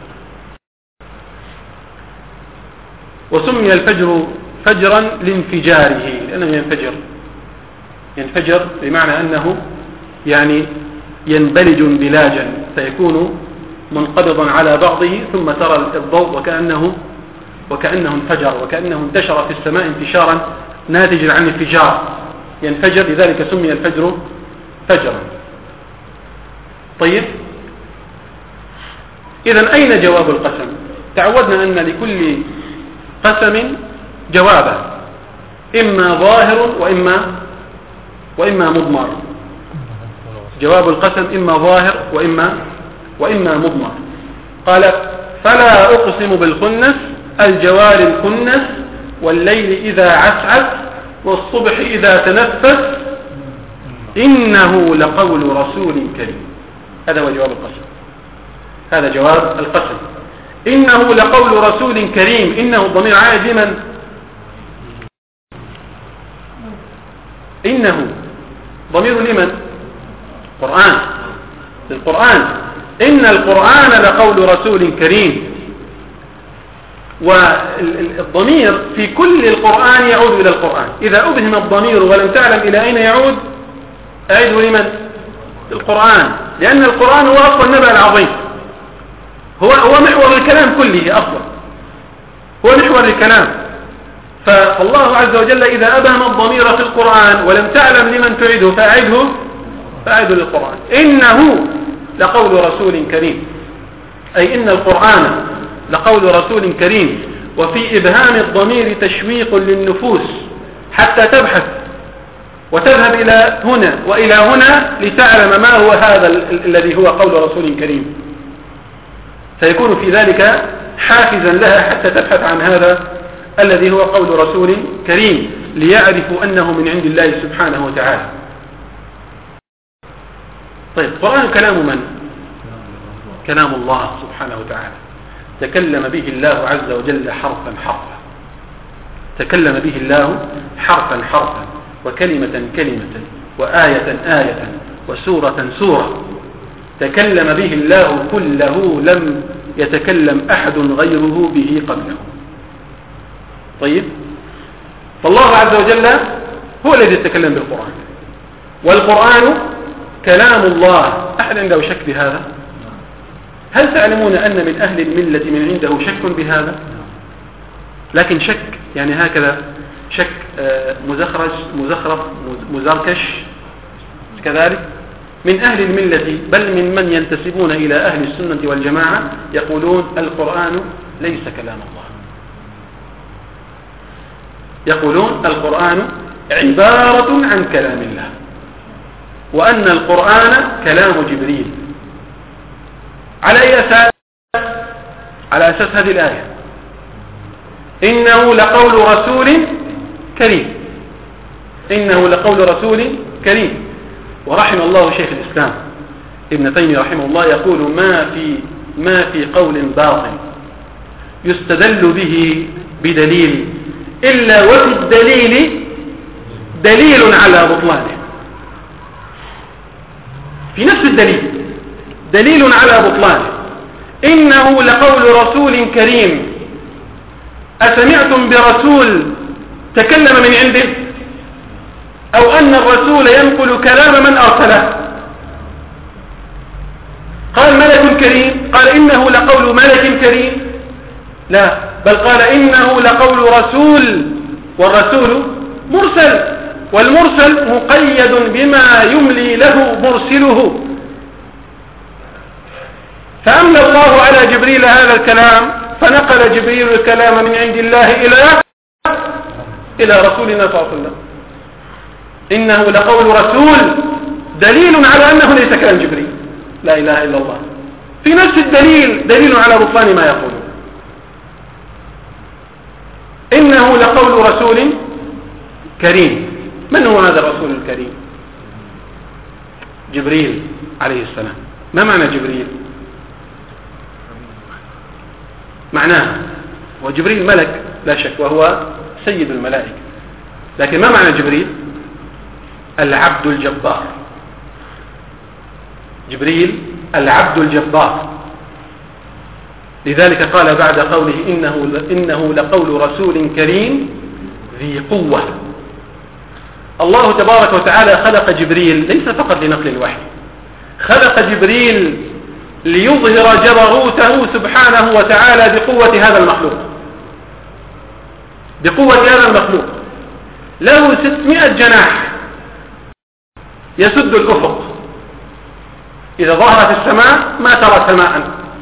وسمي الفجر فجرا لانفجاره، لأنه ينفجر بمعنى أنه يعني ينبلج انبلاجا، فيكون منقبضا على بعضه ثم ترى الضوء وكأنه انفجر، وكأنه انتشر في السماء انتشارا ناتجا عن انفجار، ينفجر، لذلك سمي الفجر فجرا. طيب، إذن أين جواب القسم؟ تعودنا أن لكل قسم جوابا، إما ظاهر وإما مضمر. جواب القسم إما ظاهر وإما مضمر. قال: فلا أقسم بالخنس الجوار الكنس والليل إذا عسعس والصبح إذا تنفس إنه لقول رسول كريم. هذا هو جواب القسم، هذا جواب القسم. إنه لقول رسول كريم. إنه ضمير عائد لمن؟ إنه ضمير لمن؟ قرآن، للقرآن. إن القرآن لقول رسول كريم. والضمير في كل القرآن يعود إلى القرآن. إذا أبهم الضمير ولم تعلم إلى أين يعود أعيده لمن؟ القرآن، لأن القرآن هو أصل النبأ العظيم، هو محور الكلام كله، أصلا هو محور الكلام. فالله عز وجل إذا أبهم الضمير في القرآن ولم تعلم لمن تعيده فأعيده للقرآن. إنه لقول رسول كريم، أي إن القرآن لقول رسول كريم. وفي إبهام الضمير تشويق للنفوس حتى تبحث وتذهب إلى هنا وإلى هنا لتعلم ما هو هذا الذي هو قول رسول كريم، فيكون في ذلك حافزا لها حتى تبحث عن هذا الذي هو قول رسول كريم، ليعرفوا أنه من عند الله سبحانه وتعالى. طيب، القرآن كلام من؟ كلام الله سبحانه وتعالى، تكلم به الله عز وجل حرفا حرفا، تكلم به الله حرفا حرفا، وكلمة كلمة، وآية آية، وسورة سورة تكلم به الله كله لم يتكلم أحد غيره به قبله. طيب، فالله عز وجل هو الذي يتكلم بالقرآن، والقرآن كلام الله. أحد عنده شك بهذا؟ هل تعلمون أن من أهل الملة من عنده شك بهذا؟ لكن شك يعني هكذا شك مزخرف مزركش كذلك. من أهل الملة بل من ينتسبون إلى أهل السنة والجماعة يقولون القرآن ليس كلام الله، يقولون القرآن عبارة عن كلام الله، وأن القرآن كلام جبريل. على أي أساس؟ على أساس هذه الآية: إنه لقول رسول كريم. إنه لقول رسول كريم. ورحم الله شيخ الإسلام ابن تيمية رحمه الله يقول: ما في قول باطل يستدل به بدليل إلا وفي الدليل دليل على بطلانه. في نفس الدليل دليل على بطلانه. إنه لقول رسول كريم. أسمعتم برسول تكلم من عنده؟ أو أن الرسول ينقل كلام من أرسله؟ قال ملك كريم؟ قال إنه لقول ملك كريم؟ لا، بل قال إنه لقول رسول، والرسول مرسل، والمرسل مقيد بما يملي له مرسله. فأملى الله على جبريل هذا الكلام، فنقل جبريل الكلام من عند الله إلى رسولنا صلى الله عليه وسلم. إنه لقول رسول دليل على أنه ليس كلام جبريل. لا إله إلا الله. في نفس الدليل دليل على بطلان ما يقول. إنه لقول رسول كريم. من هو هذا الرسول الكريم؟ جبريل عليه السلام. ما معنى جبريل؟ معناه وجبريل ملك لا شك، وهو سيد الملائكة، لكن ما معنى جبريل؟ العبد الجبار. جبريل العبد الجبار. لذلك قال بعد قوله إنه لقول رسول كريم ذي قوة. الله تبارك وتعالى خلق جبريل ليس فقط لنقل الوحي، خلق جبريل ليظهر جبروته سبحانه وتعالى بقوة هذا المخلوق، بقوة هذا المخلوق. له 600 جناح يسد الأفق. إذا ظهر في السماء ما ترى سماء،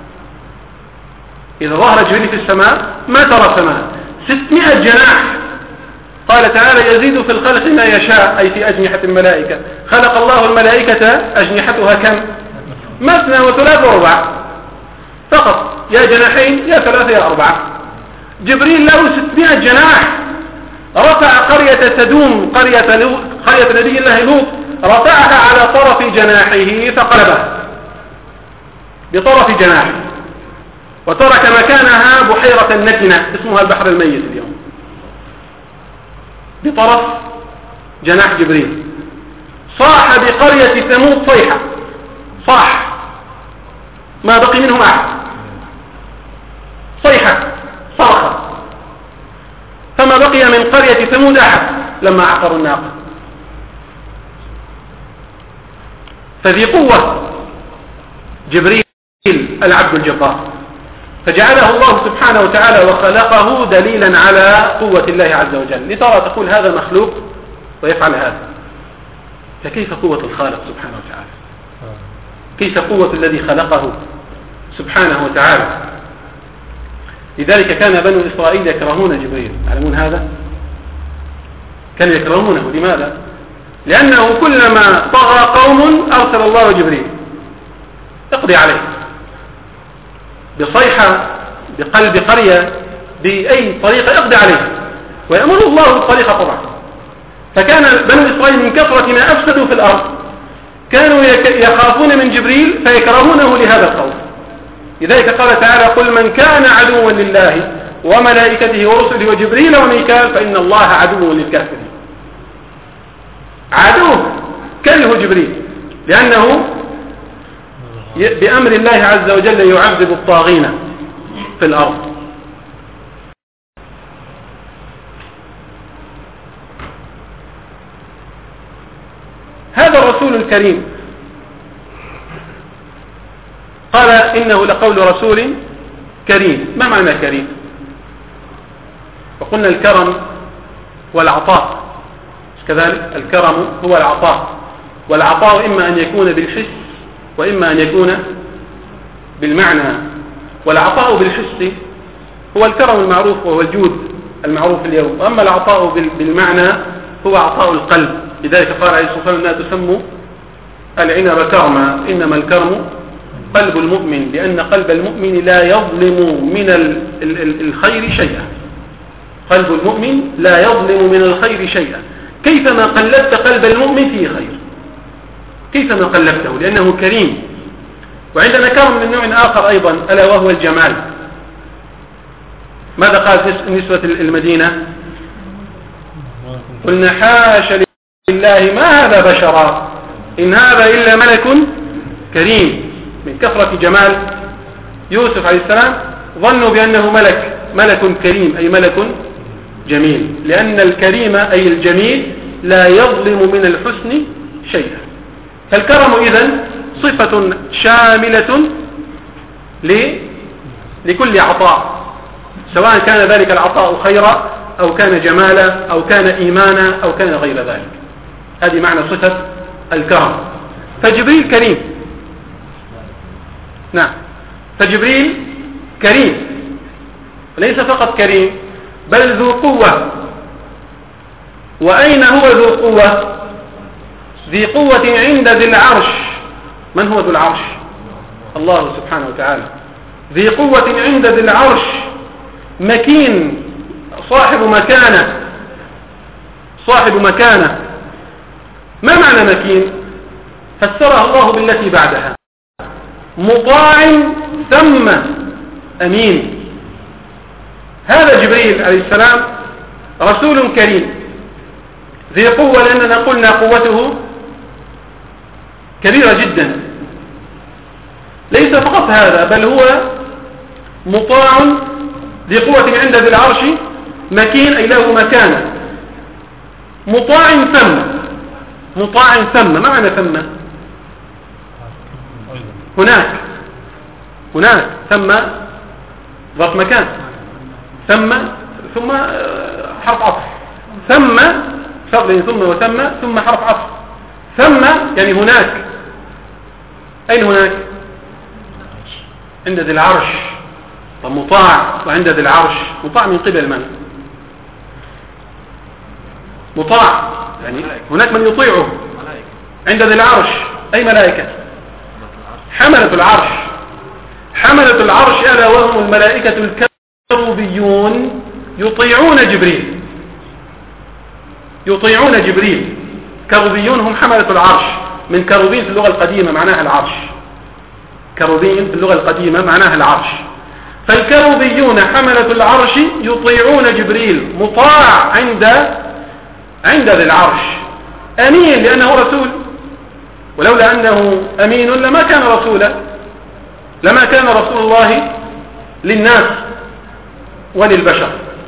إذا ظهر جبريل في السماء ما ترى سماء. 600 جناح. قال تعالى يزيد في الخلق ما يشاء، أي في أجنحة الملائكة. خلق الله الملائكة أجنحتها كم؟ مثنى وثلاث ورباع فقط، يا جناحين يا ثلاثة يا أربعة. جبريل له 600 جناح. رفع قرية سدوم، قرية نبي الله لوط، رفعها على طرف جناحه فقلبها بطرف جناحه، وترك مكانها بحيرة نتنة اسمها البحر الميت اليوم بطرف جناح جبريل. صاح بقرية ثمود صيحة، صاح ما بقي منهم أحد، صيحة صرخة، فما بقي من قرية ثمود أحد لما عقروا الناقة. فذي قوة جبريل العبد الجبار، فجعله الله سبحانه وتعالى وخلقه دليلا على قوة الله عز وجل. لترى تقول هذا مخلوق ويفعل هذا، فكيف قوة الخالق سبحانه وتعالى؟ كيف قوة الذي خلقه سبحانه وتعالى؟ لذلك كان بنو إسرائيل يكرهون جبريل، تعلمون هذا؟ كانوا يكرهونه. لماذا؟ لأنه كلما طغى قوم أرسل الله جبريل يقضي عليه بصيحة، بقلب قرية، بأي طريقة يقضي عليه، ويأمر الله بالطريقة طبعا. فكان بنو إسرائيل من كثرة ما أفسدوا في الأرض كانوا يخافون من جبريل فيكرهونه لهذا الخوف. لذلك قال تعالى قل من كان عدوا لله وملائكته ورسله وجبريل وميكال فإن الله عدو للكافرين. عدو كره جبريل لأنه بأمر الله عز وجل يعذب الطاغين في الأرض. هذا الرسول الكريم قال إنه لقول رسول كريم. ما معنى كريم؟ وقلنا الكرم والعطاء، كذلك الكرم هو العطاء، والعطاء إما أن يكون بالحس وإما أن يكون بالمعنى. والعطاء بالحس هو الكرم المعروف وهو الجود المعروف اليوم، وأما العطاء بالمعنى هو عطاء القلب. لذلك قال عليه الصلاة والسلام: لا تسموا العنب كرما، إنما الكرم قلب المؤمن، لأن قلب المؤمن لا يظلم من الخير شيئا. قلب المؤمن لا يظلم من الخير شيئا. كيفما قلبت قلب المؤمن فيه خير، كيفما قلبته، لأنه كريم. وعندنا كرم من نوع آخر أيضا، ألا وهو الجمال. ماذا قالت نسوة المدينة؟ قلنا: حاشا لله ما هذا بشرا إن هذا إلا ملك كريم. من كثرة جمال يوسف عليه السلام ظنوا بأنه ملك كريم، أي ملك جميل، لأن الكريم أي الجميل لا يظلم من الحسن شيئا. فالكرم إذن صفة شاملة لكل عطاء، سواء كان ذلك العطاء خيرا أو كان جمالا أو كان إيمانا أو كان غير ذلك. هذه معنى صفة الكرم. فجبريل كريم، نعم، فجبريل كريم، وليس فقط كريم بل ذو قوة. وأين هو ذو قوة؟ ذي قوة عند ذي العرش. من هو ذو العرش؟ الله سبحانه وتعالى. ذي قوة عند ذي العرش، مكين، صاحب مكانة. ما معنى مكين؟ فسرها الله بالتي بعدها: مطاع ثم أمين. هذا جبريل عليه السلام رسول كريم ذي قوة، لأننا قلنا قوته كبيرة جدا. ليس فقط هذا، بل هو مطاع ذي قوة عند ذي العرش مكين، أي له مكانة. مطاع ثم. ما معنى ثم؟ هناك ثم ظرف مكان، ثم حرف عطف. ثم شرط ثم وثم، ثم حرف عطف. ثم يعني هناك. أين هناك؟ عند ذي العرش. ومطاع وعند ذي العرش، مطاع من قبل من؟ مطاع يعني هناك من يطيعه. عند ذي العرش أي ملائكة؟ حملة العرش ألا وهم الملائكة الكروبيون يطيعون جبريل. كروبيون هم حملة العرش، من كروبين في اللغة القديمة معناها العرش. كروبين في اللغة القديمة معناها العرش. فالكروبيون حملة العرش يطيعون جبريل، مطاع عند ذي العرش، أمين لأنه رسول. ولولا أنه أمين لما كان رسولا، لما كان رسول الله للناس وللبشر.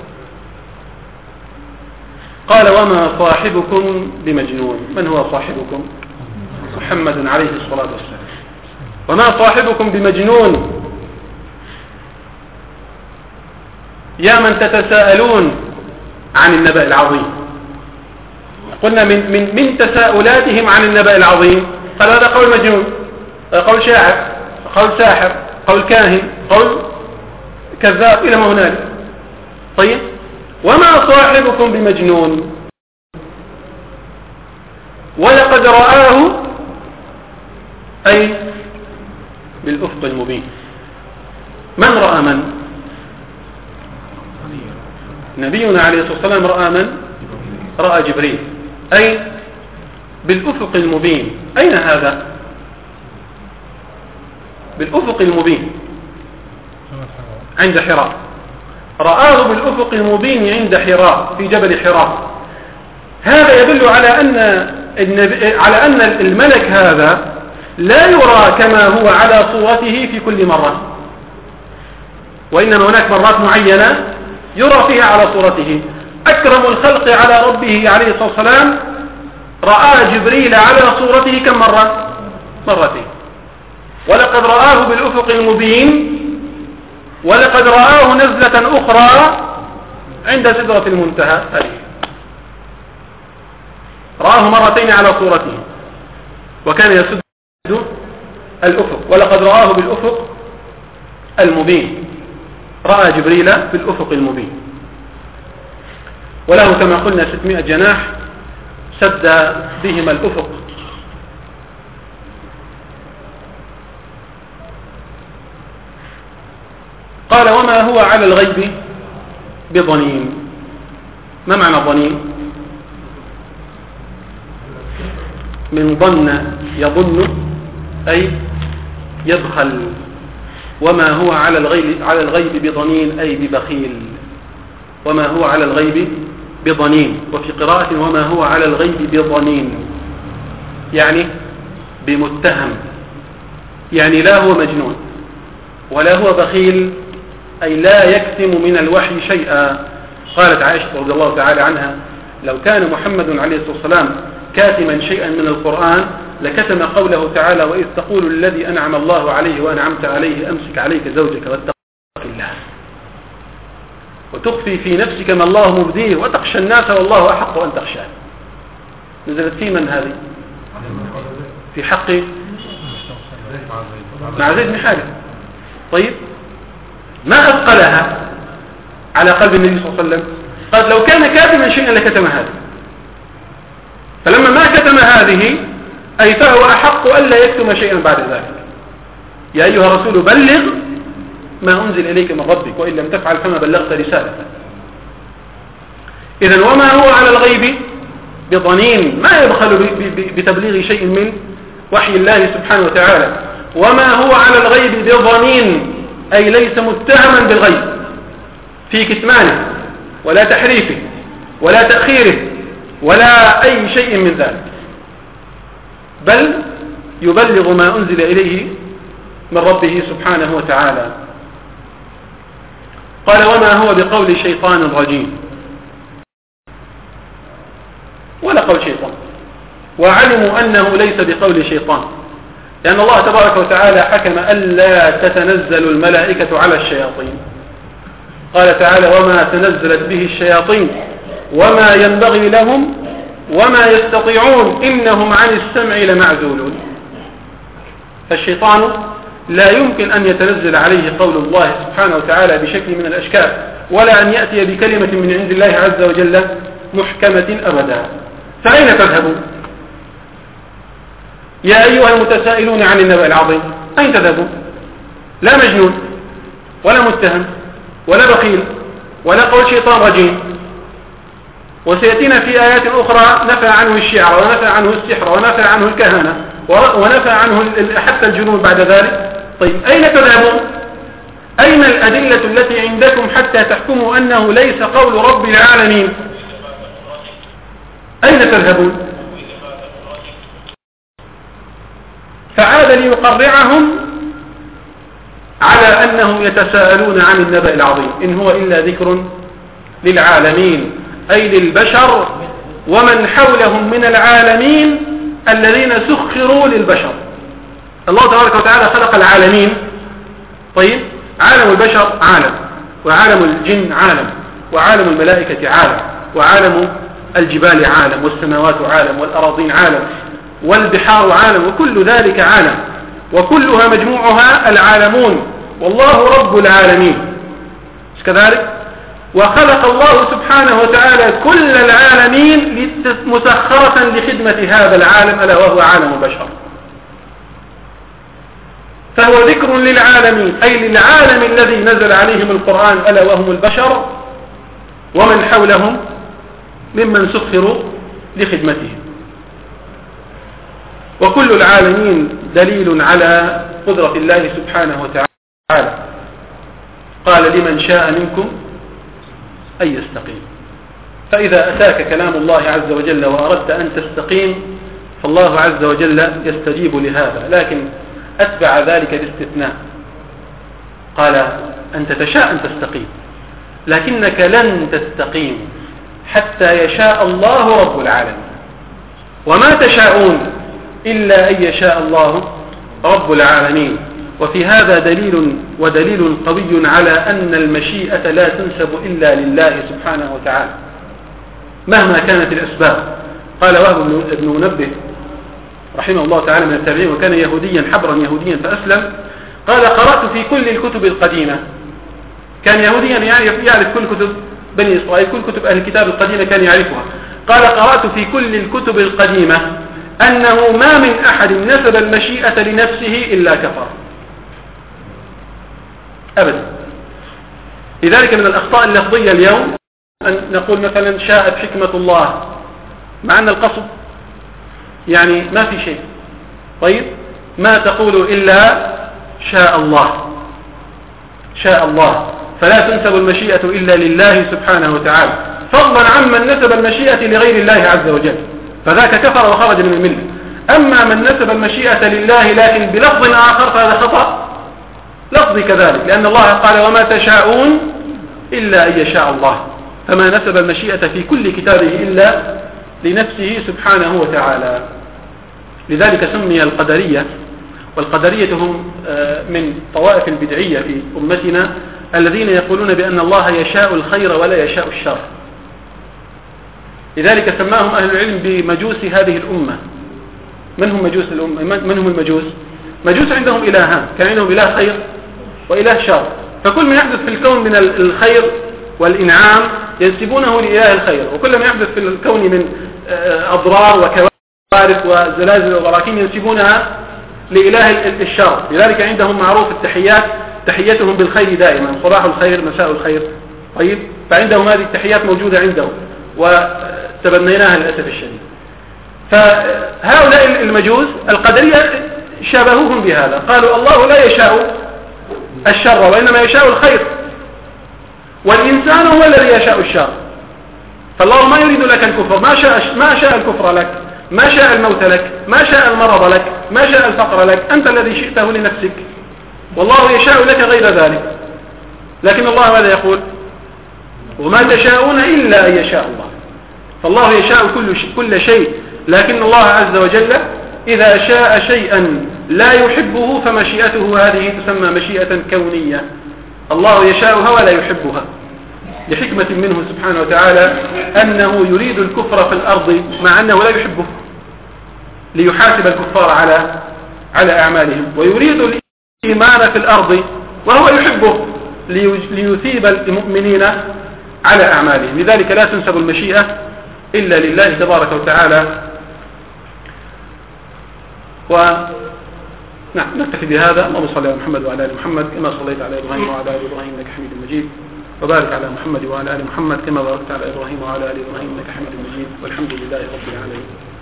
قال: وما صاحبكم بمجنون. من هو صاحبكم؟ محمد عليه الصلاة والسلام. وما صاحبكم بمجنون. يا من تتساءلون عن النبأ العظيم. قلنا من تساؤلاتهم عن النبأ العظيم قال: هذا قول مجنون، قول شاعر، قول ساحر، قول كاهن، قول كذاب، إلى ما هنالك. طيب، وما صاحبكم بمجنون ولقد رآه أي بالأفق المبين. من رأى من؟ نبينا عليه الصلاة والسلام رأى من؟ رأى جبريل، أي بالأفق المبين. أين هذا؟ بالأفق المبين عند حراء. رآه بالأفق المبين عند حراء، في جبل حراء. هذا يدل على أن على أن الملك هذا لا يرى كما هو على صورته في كل مرة، وإنما هناك مرات معينة يرى فيها على صورته. أكرم الخلق على ربه عليه الصلاة والسلام رأى جبريل على صورته كم مرة؟ مرتين. ولقد رآه بالأفق المبين، ولقد رآه نزلة أخرى عند سدرة المنتهى. رآه مرتين على صورته وكان يسد الأفق. ولقد رآه بالأفق المبين، رأى جبريل بالأفق المبين، وله كما قلنا 600 جناح سد بهما الأفق. قال وما هو على الغيب بضنين. ما معنى ضنين؟ من ظن يظن أي يبخل. وما هو على الغيب بضنين أي ببخيل. وما هو على الغيب بضنين. وفي قراءة وما هو على الغيب بضنين يعني بمتهم، يعني لا هو مجنون ولا هو بخيل، أي لا يكتم من الوحي شيئا. قالت عائشة رضي الله تعالى عنها لو كان محمد عليه الصلاة والسلام كاتما شيئا من القرآن لكتم قوله تعالى وإذ تقول الذي أنعم الله عليه وأنعمت عليه أمسك عليك زوجك واتق الله وتخفي في نفسك ما الله مبديه وتخشى الناس والله أحق أن تخشاه. نزلت في من هذه؟ في حق مع زيد بن حارثة. طيب ما أثقلها على قلب النبي صلى الله عليه وسلم؟ قال لو كان كاتما شيئا لكتم هذا، فلما ما كتم هذه أي فهو أحق ألا يكتم شيئا بعد ذلك. يا أيها الرسول بلغ ما أنزل إليك من ربك وإن لم تفعل فما بلغت رسالته. إذن وما هو على الغيب بضنين، ما يبخل بتبليغ شيء من وحي الله سبحانه وتعالى. وما هو على الغيب بضنين أي ليس متهما بالغيب في كتمانه ولا تحريفه ولا تأخيره ولا أي شيء من ذلك، بل يبلغ ما أنزل إليه من ربه سبحانه وتعالى. قال وما هو بقول شيطان رجيم، ولا قول شيطان، وعلموا أنه ليس بقول شيطان، لأن الله تبارك وتعالى حكم ألا تتنزل الملائكة على الشياطين. قال تعالى وما تنزلت به الشياطين وما ينبغي لهم وما يستطيعون إنهم عن السمع لمعزولون. فالشيطان لا يمكن أن يتنزل عليه قول الله سبحانه وتعالى بشكل من الأشكال، ولا أن يأتي بكلمة من عند الله عز وجل محكمة أبدا. فأين تذهبون يا أيها المتسائلون عن النبأ العظيم؟ أين تذهبون؟ لا مجنون ولا متهم ولا بخيل ولا قول شيطان رجيم. وسيأتينا في آيات أخرى نفى عنه الشعر ونفى عنه السحر ونفى عنه الكهنة ونفى عنه حتى الجنون بعد ذلك. طيب أين تذهبون؟ أين الأدلة التي عندكم حتى تحكموا أنه ليس قول رب العالمين؟ أين تذهبون؟ فعاد ليقرعهم على أنهم يتساءلون عن النبأ العظيم إن هو إلا ذكر للعالمين، أي للبشر ومن حولهم من العالمين الذين سخروا للبشر. الله تبارك وتعالى خلق العالمين. طيب عالم البشر عالم، وعالم الجن عالم، وعالم الملائكة عالم، وعالم الجبال عالم، والسماوات عالم، والأراضين عالم، والبحار عالم، وكل ذلك عالم، وكلها مجموعها العالمون، والله رب العالمين. مش كذلك؟ وخلق الله سبحانه وتعالى كل العالمين مسخرة لخدمة هذا العالم ألا وهو عالم البشر. فهو ذكر للعالمين أي للعالم الذي نزل عليهم القرآن ألا وهم البشر ومن حولهم ممن سخروا لخدمتهم. وكل العالمين دليل على قدرة الله سبحانه وتعالى. قال لمن شاء منكم أن يستقيم. فإذا أتاك كلام الله عز وجل وأردت أن تستقيم فالله عز وجل يستجيب لهذا، لكن أتبع ذلك الاستثناء، قال أنت تشاء أن تستقيم، لكنك لن تستقيم حتى يشاء الله رب العالمين، وما تشاءون إلا أن يشاء الله رب العالمين. وفي هذا دليل قوي على أن المشيئة لا تنسب إلا لله سبحانه وتعالى مهما كانت الأسباب. قال وهب بن منبه رحمه الله تعالى من التابعين، وكان يهوديا حبرا يهوديا فأسلم، قال قرأت في كل الكتب القديمة، كان يهوديا يعرف كل كتب بني إسرائيل، كل كتب أهل الكتاب القديمة كان يعرفها. قال قرأت في كل الكتب القديمة أنه ما من أحد نسب المشيئة لنفسه إلا كفر أبدا. لذلك من الأخطاء اللفظية اليوم أن نقول مثلا شاءت حكمة الله، مع أن القصد يعني ما في شيء. طيب ما تقول إلا شاء الله، شاء الله، فلا تنسب المشيئة إلا لله سبحانه وتعالى، فضلا عمن نسب المشيئة لغير الله عز وجل، فذاك كفر وخرج من الملة. أما من نسب المشيئة لله لكن بلفظ آخر فهذا خطأ لفظي كذلك، لأن الله قال وما تشاءون إلا أن يشاء الله، فما نسب المشيئة في كل كتابه إلا لنفسه سبحانه وتعالى. لذلك سمي القدرية، والقدرية هم من طوائف البدعية في أمتنا الذين يقولون بأن الله يشاء الخير ولا يشاء الشر. لذلك سماهم أهل العلم بمجوس هذه الأمة. من هم مجوس الأمة؟ من هم المجوس؟ مجوس عندهم إلهان، كان عندهم إله خير وإله شر، فكل ما يحدث في الكون من الخير والإنعام ينسبونه لإله الخير، وكل ما يحدث في الكون من أضرار وكوارث وزلازل وبراكين ينسبونها لإله الشر. لذلك عندهم معروف التحيات، تحيتهم بالخير دائما، صباح الخير مساء الخير. طيب فعندهم هذه التحيات موجودة عندهم وتبنيناها للأسف الشديد. فهؤلاء المجوس القدرية شابهوهم بهذا، قالوا الله لا يشاء الشر وإنما يشاء الخير، والإنسان هو الذي يشاء الشر، فالله ما يريد لك الكفر، ما شاء الكفر لك، ما شاء الموت لك، ما شاء المرض لك، ما شاء الفقر لك، أنت الذي شئته لنفسك، والله يشاء لك غير ذلك. لكن الله ماذا يقول؟ وما تشاءون إلا أن يشاء الله. فالله يشاء كل شيء، لكن الله عز وجل إذا شاء شيئا لا يحبه فمشيئته هذه تسمى مشيئة كونية، الله يشاءها ولا يحبها لحكمة منه سبحانه وتعالى، أنه يريد الكفر في الأرض مع أنه لا يحبه ليحاسب الكفار على أعمالهم، ويريد الإيمان في الأرض وهو يحبه ليثيب المؤمنين على أعمالهم. لذلك لا تنسب المشيئة إلا لله تبارك وتعالى. نعم نكتفي بهذا. اللهم صل على محمد وعلى آل محمد كما صليت على إبراهيم وعلى آل إبراهيم إنك حميد مجيد، وبارك على محمد وعلى آل محمد كما باركت على إبراهيم وعلى آل إبراهيم إنك حميد مجيد، والحمد لله رب العالمين.